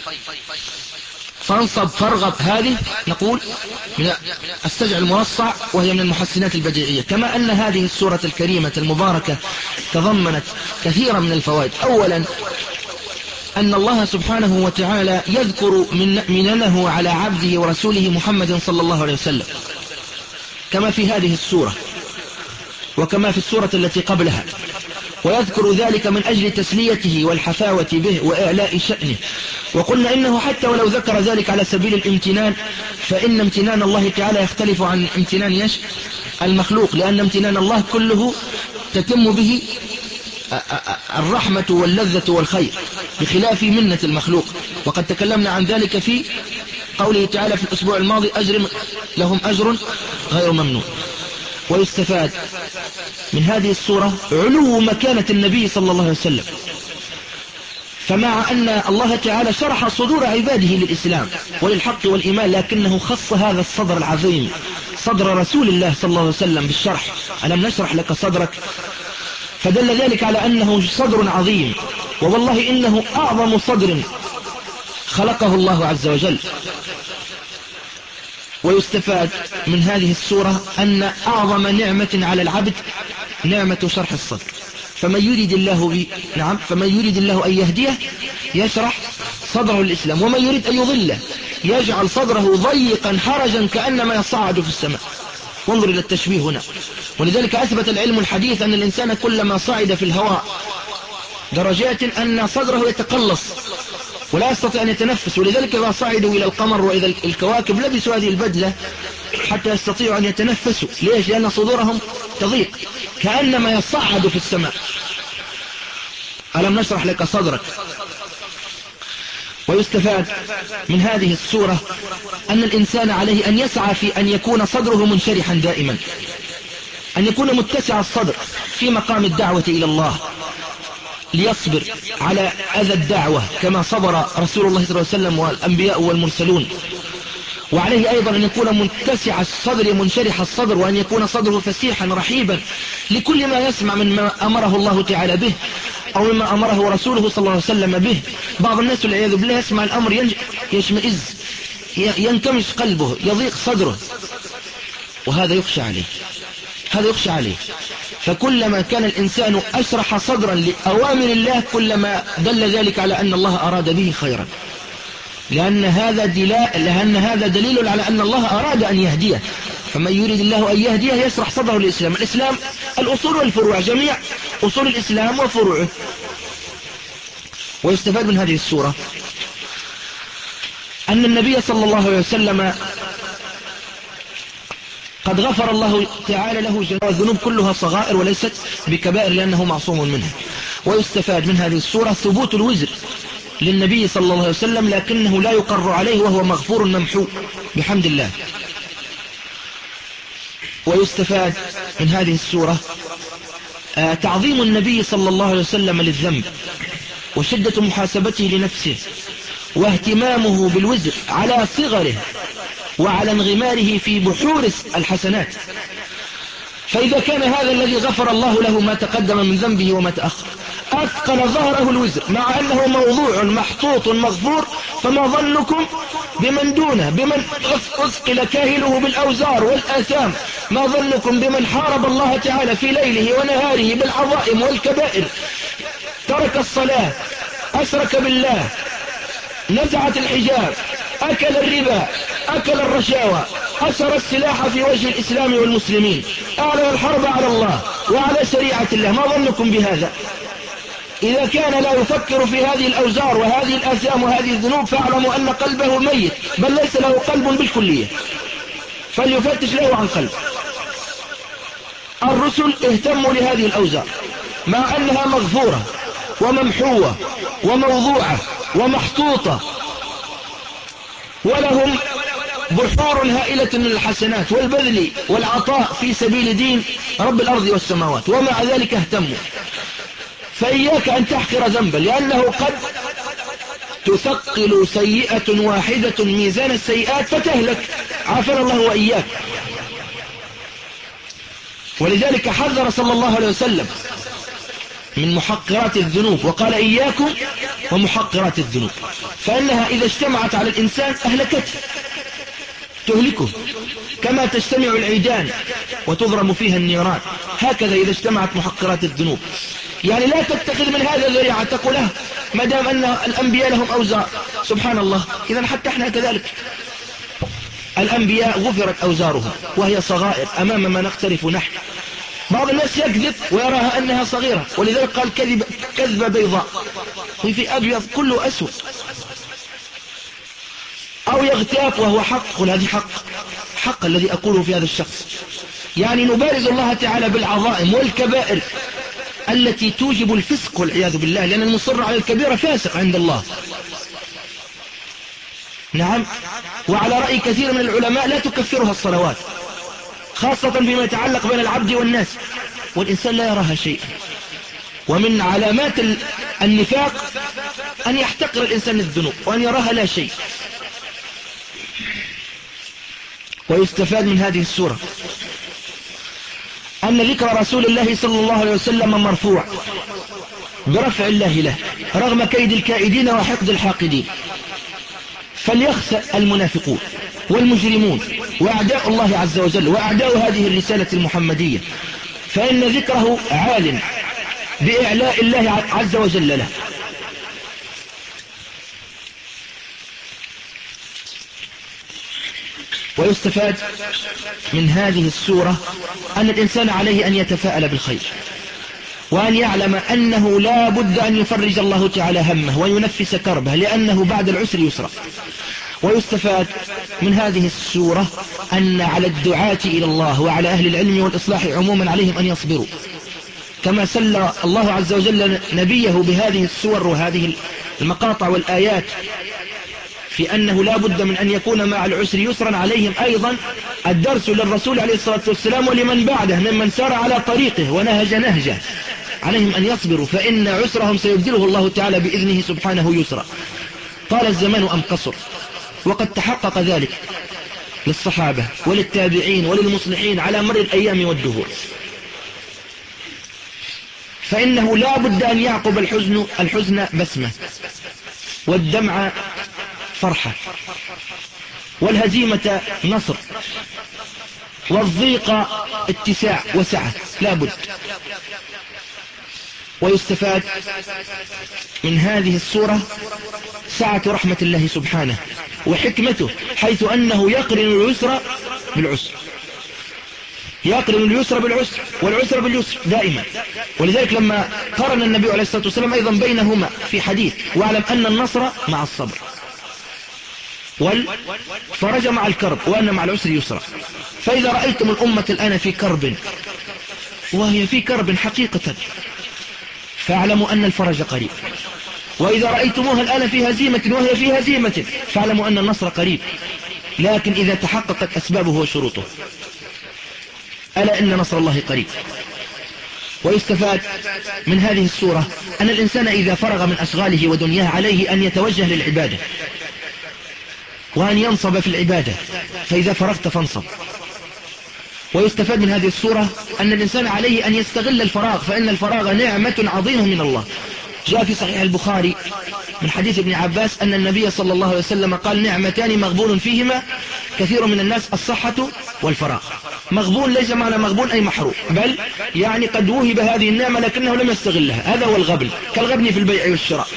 فانصب فارغب، هذه نقول من السجع المرصع وهي من المحسنات البديعية. كما أن هذه السورة الكريمة المباركة تضمنت كثيرا من الفوائد. أولا أن الله سبحانه وتعالى يذكر من مننه على عبده ورسوله محمد صلى الله عليه وسلم، كما في هذه السورة وكما في السورة التي قبلها، ويذكر ذلك من أجل تسليته والحفاوة به وإعلاء شأنه. وقلنا إنه حتى ولو ذكر ذلك على سبيل الامتنان، فإن امتنان الله تعالى يختلف عن امتنان يش المخلوق، لأن امتنان الله كله تتم به الرحمة واللذة والخير، بخلاف منة المخلوق. وقد تكلمنا عن ذلك في قوله تعالى في الأسبوع الماضي أجر لهم أجر غير ممنون. ويستفاد من هذه السورة علو مكانة النبي صلى الله عليه وسلم، فمع أن الله تعالى شرح صدور عباده للإسلام وللحق والإيمان، لكنه خص هذا الصدر العظيم صدر رسول الله صلى الله عليه وسلم بالشرح. ألم نشرح لك صدرك، فدل ذلك على أنه صدر عظيم، والله إنه أعظم صدر خلقه الله عز وجل. ويستفاد من هذه السورة أن أعظم نعمة على العبد نعمة شرح الصدر. فمن يريد الله ب... نعم فمن يريد الله أن يهديه يشرح صدره الإسلام، ومن يريد أن يضله يجعل صدره ضيقا حرجا كأنما يصعد في السماء. وانظر إلى التشبيه هنا. ولذلك أثبت العلم الحديث أن الإنسان كلما صعد في الهواء درجات أن صدره يتقلص ولا يستطيع أن يتنفس. ولذلك إذا صعدوا إلى القمر وإلى الكواكب لبسوا هذه البدلة حتى يستطيعوا أن يتنفسوا. ليش؟ لأن صدورهم تضيق كأنما يصعد في السماء. ألم نشرح لك صدرك. ويستفاد من هذه السورة أن الإنسان عليه أن يسعى في أن يكون صدره منشرحا دائما، أن يكون متسع الصدر في مقام الدعوة إلى الله، ليصبر على أذى الدعوة كما صبر رسول الله صلى الله عليه وسلم والأنبياء والمرسلون. وعليه أيضا أن يكون متسع الصدر منشرح الصدر، وأن يكون صدره فسيحا رحيبا لكل ما يسمع مما أمره الله تعالى به أو مما أمره رسوله صلى الله عليه وسلم به. بعض الناس والعياذ بالله يسمع الأمر يشمئز، ينكمش قلبه، يضيق صدره، وهذا يخشى عليه، هذا يخشى عليه. فكلما كان الإنسان أشرح صدرا لأوامر الله كلما دل ذلك على أن الله أراد به خيرا، لأن هذا دلاء لأن هذا دليل على أن الله أراد أن يهديه. فمن يريد الله أن يهديه يشرح صدره للإسلام. الإسلام الأصول والفروع، جميع أصول الإسلام وفروعه. ويستفاد من هذه السورة أن النبي صلى الله عليه وسلم قد غفر الله تعالى له جميع الذنوب كلها صغائر وليست بكبائر لأنه معصوم منها. ويستفاد من هذه السورة ثبوت الوزر للنبي صلى الله عليه وسلم، لكنه لا يقر عليه وهو مغفور ممحو بحمد الله. ويستفاد من هذه السورة آه تعظيم النبي صلى الله عليه وسلم للذنب، وشدة محاسبته لنفسه، واهتمامه بالوزر على صغره وعلى انغماره في بحور الحسنات. فإذا كان هذا الذي غفر الله له ما تقدم من ذنبه وما تأخر أثقل ظهره الوزر مع أنه موضوع محطوط مغفور، فما ظنكم بمن دونه، بمن أثقل كاهله بالأوزار والآثام؟ ما ظنكم بمن حارب الله تعالى في ليله ونهاره بالعظائم والكبائر، ترك الصلاة، أشرك بالله، نزعت الحجاب، أكل الربا، أكل الرشاوى، أسر السلاح في وجه الإسلام والمسلمين، أعلن الحرب على الله، وعلى شريعة الله. ما ظنكم بهذا؟ إذا كان لا يفكر في هذه الأوزار وهذه الآثام وهذه الذنوب فاعلموا أن قلبه ميت، بل ليس له قلب بالكلية، فليفتش له عن قلب. الرسل اهتموا لهذه الأوزار مع أنها مغفورة وممحوة وموضوعة ومحطوطة، ولهم بحور هائلة من الحسنات والبذل والعطاء في سبيل دين رب الأرض والسماوات، ومع ذلك اهتموا. فإياك أن تحقر ذنبا، لأنه قد تثقل سيئة واحدة ميزان السيئات فتهلك، عافنا الله وإياك. ولذلك حذر صلى الله عليه وسلم من محقرات الذنوب، وقال إياكم ومحقرات الذنوب، فإنها إذا اجتمعت على الإنسان أهلكته، تهلكه، كما تجتمع العيدان وتضرم فيها النيران، هكذا إذا اجتمعت محقرات الذنوب. يعني لا تتخذ من هذا ذريعة تقول له ما دام أن الأنبياء لهم أوزار، سبحان الله، إذا حتى احنا كذلك. الأنبياء غفرت أوزارهم وهي صغائر أمام ما نقترف نحن. بعض الناس يكذب ويراها أنها صغيرة، ولذلك قال كذب كذبة بيضاء وفي أبيض كله أسود. أو يغتاب وهو حق، قل هذه حق، حق الذي أقوله في هذا الشخص. يعني نبارز الله تعالى بالعظائم والكبائر التي توجب الفسق والعياذ بالله، لأن المصر على الكبيرة فاسق عند الله. نعم. وعلى رأي كثير من العلماء لا تكفرها الصلوات، خاصة فيما يتعلق بين العبد والناس، والإنسان لا يراها شيء. ومن علامات النفاق أن يحتقر الإنسان الذنوب وأن يراها لا شيء. ويستفاد من هذه السورة أن ذكر رسول الله صلى الله عليه وسلم مرفوع برفع الله له رغم كيد الكائدين وحقد الحاقدين. فليخسأ المنافقون والمجرمون وأعداء الله عز وجل وأعداء هذه الرسالة المحمدية، فإن ذكره عال بإعلاء الله عز وجل له. ويستفاد من هذه السورة أن الإنسان عليه أن يتفاءل بالخير، وأن يعلم أنه لا بد أن يفرج الله تعالى همه وينفس كربه، لأنه بعد العسر يسرا. ويستفاد من هذه السورة أن على الدعاة إلى الله وعلى أهل العلم والإصلاح عموما عليهم أن يصبروا، كما سل الله عز وجل نبيه بهذه السور وهذه المقاطع والآيات في أنه لا بد من أن يكون مع العسر يسرا. عليهم أيضا الدرس للرسول عليه الصلاة والسلام ولمن بعده ممن سار على طريقه ونهج نهجه، عليهم أن يصبروا، فإن عسرهم سيبدله الله تعالى بإذنه سبحانه يسرا. طال الزمان أم قصر، وقد تحقق ذلك للصحابة وللتابعين وللمصلحين على مر الأيام والدهور. فإنه لا بد أن يعقب الحزن الحزن بسمة، والدمع فرحة، والهزيمة نصر، والضيق اتساع وسعة، لا بد. ويستفاد من هذه السورة سعة رحمة الله سبحانه وحكمته، حيث أنه يقرن اليسر بالعسر، يقرن اليسر بالعسر والعسر باليسر دائما. ولذلك لما قرن النبي عليه الصلاة والسلام أيضا بينهما في حديث: واعلم أن النصر مع الصبر والفرج مع الكرب وأن مع العسر يسرا. فإذا رأيتم الأمة الآن في كرب وهي في كرب حقيقة فاعلموا أن الفرج قريب، وإذا رأيتموها الآن في هزيمة وهي في هزيمة فاعلموا أن النصر قريب، لكن إذا تحققت أسبابه وشروطه، ألا إن نصر الله قريب. ويستفاد من هذه السورة أن الإنسان إذا فرغ من أشغاله ودنياه عليه أن يتوجه للعبادة وأن ينصب في العبادة، فإذا فرغت فانصب. ويستفاد من هذه السورة أن الإنسان عليه أن يستغل الفراغ، فإن الفراغ نعمة عظيمة من الله. جاء في صحيح البخاري من حديث ابن عباس أن النبي صلى الله عليه وسلم قال: نعمتان مغبون فيهما كثير من الناس، الصحة والفراغ. مغبون ليس معنى مغبون أي محروم، بل يعني قد وهب هذه النعمة لكنه لم يستغلها، هذا هو الغبن، كالغبن في البيع والشراء.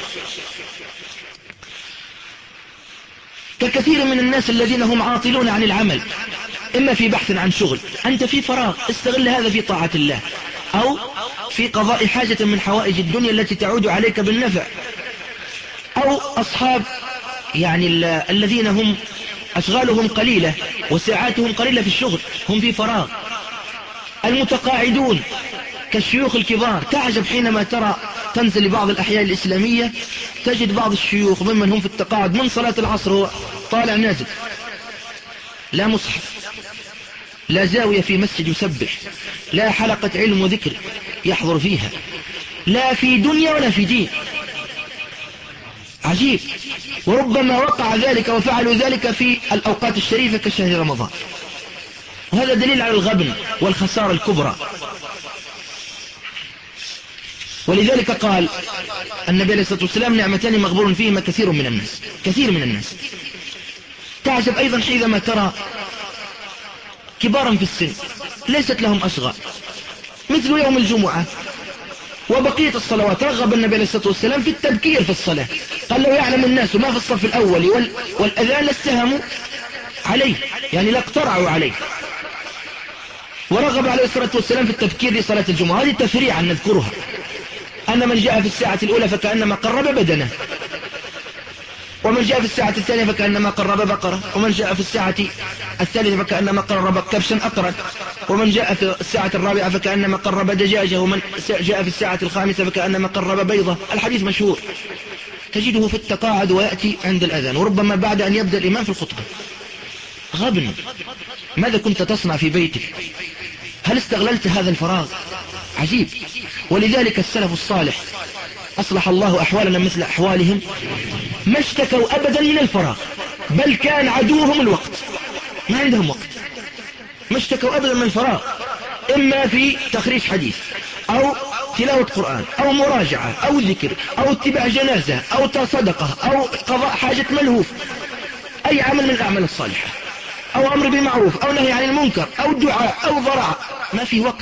ككثير من الناس الذين هم عاطلون عن العمل، إما في بحث عن شغل، أنت في فراغ استغل هذا في طاعة الله. أو في قضاء حاجة من حوائج الدنيا التي تعود عليك بالنفع، أو أصحاب يعني الذين هم أشغالهم قليلة وساعاتهم قليلة في الشغل، هم في فراغ. المتقاعدون كالشيوخ الكبار، تعجب حينما ترى تنزل لبعض الأحياء الإسلامية تجد بعض الشيوخ ممن هم في التقاعد من صلاة العصر هو طالع نازل، لا مصحف، لا زاوية في مسجد يسبح، لا حلقة علم وذكر يحضر فيها، لا في دنيا ولا في دين. عجيب. وربما وقع ذلك وفعلوا ذلك في الأوقات الشريفة كشهر رمضان، وهذا دليل على الغبن والخسارة الكبرى. ولذلك قال النبي عليه الصلاة والسلام: نعمتان مغبور فيهما كثير من الناس. كثير من الناس. تعجب أيضا حينما ترى كبارا في السن ليست لهم أشغال، مثل يوم الجمعة وبقية الصلوات. رغب النبي عليه الصلاة والسلام في التبكير في الصلاة، قال: لو يعلم الناس ما في الصف الأول وال... والأذان لاستهموا عليه، يعني لا اقترعوا عليه. ورغب عليه الصلاة والسلام في التبكير لصلاة الجمعة. هذه تفريعا نذكرها، أن من جاء في الساعة الأولى فكأنما قرب بدنه، ومن جاء في الساعة الثانية فكأنما قرب بقرة، ومن جاء في الساعة الثالثة فكأنما قرب كبشا أقرا، ومن جاء في الساعة الرابعة فكأنما قرب دجاجة، ومن جاء في الساعة الخامسة فكأنما قرب بيضة. الحديث مشهور، تجده في التقاعد ويأتي عند الأذان، وربما بعد أن يبدأ الإمام في الخطبة. غبن. ماذا كنت تصنع في بيتك؟ هل استغللت هذا الفراغ؟ عجيب. ولذلك السلف الصالح أصلح الله أحوالنا مثل أحوالهم ما اشتكوا أبدا من الفراغ، بل كان عدوهم الوقت، ما عندهم وقت. ما اشتكوا أبدا من الفراغ، إما في تخريج حديث أو تلاوة قرآن أو مراجعة أو ذكر أو اتباع جنازة أو صدقة أو قضاء حاجة ملهوف، أي عمل من الأعمال الصالحة، أو أمر بالمعروف أو نهي عن المنكر أو دعاء أو ضراعة. ما في وقت.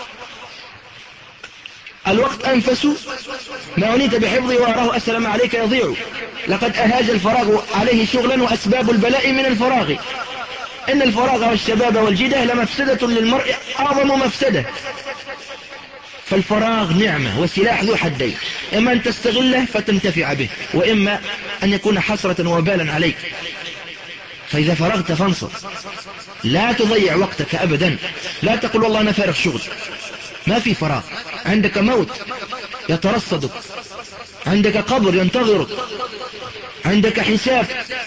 الوقت أنفس ما عنيت بحفظه وأراه أسلم عليك يضيع. لقد أهاج الفراغ عليه شغلا، وأسباب البلاء من الفراغ. إن الفراغ والشباب والجده لمفسدة للمرء أعظم مفسدة. فالفراغ نعمة وسلاح ذو حدين، إما أن تستغله فتنتفع به، وإما أن يكون حسرة وبالا عليك. فإذا فرغت فانصر، لا تضيع وقتك أبدا. لا تقول والله أنا فارغ شغل. ما في فراغ، عندك موت يترصدك، عندك قبر ينتظرك، عندك حساب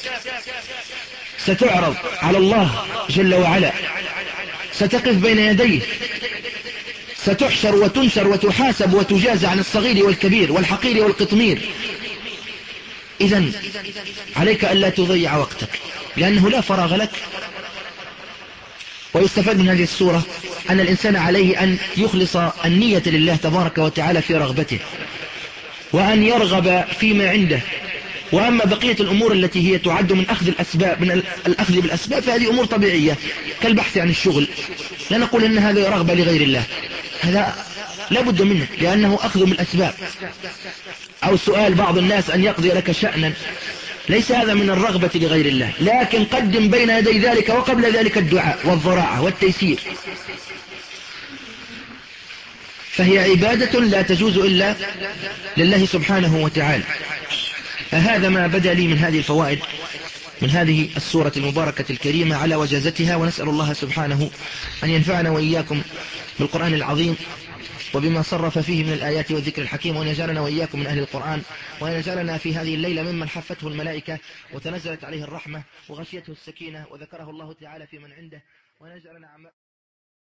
ستعرض على الله جل وعلا، ستقف بين يديه، ستحشر وتنشر وتحاسب وتجازى عن الصغير والكبير والحقير والقطمير. إذن عليك ألا تضيع وقتك، لأنه لا فراغ لك. ويستفاد من هذه السورة أن الإنسان عليه أن يخلص النية لله تبارك وتعالى في رغبته، وأن يرغب فيما عنده. وأما بقية الأمور التي هي تعد من أخذ الأسباب، من الأخذ بالأسباب، فهذه أمور طبيعية كالبحث عن الشغل. لا نقول أن هذا رغبة لغير الله، هذا لا بد منه لأنه أخذ من الأسباب. أو سؤال بعض الناس أن يقضي لك شأنا، ليس هذا من الرغبة لغير الله، لكن قدم بين يدي ذلك وقبل ذلك الدعاء والضراعة والتيسير. فهي عبادة لا تجوز إلا لله سبحانه وتعالى. فهذا ما بدأ لي من هذه الفوائد من هذه السورة المباركة الكريمة على وجازتها. ونسأل الله سبحانه أن ينفعنا وإياكم بالقرآن العظيم وبما صرف فيه من الآيات والذكر الحكيم، وأن يجعلنا وإياكم من أهل القرآن، وأن يجعلنا في هذه الليلة ممن حفته الملائكة وتنزلت عليه الرحمة وغشيته السكينة وذكره الله تعالى في من عنده، وأن يجعلنا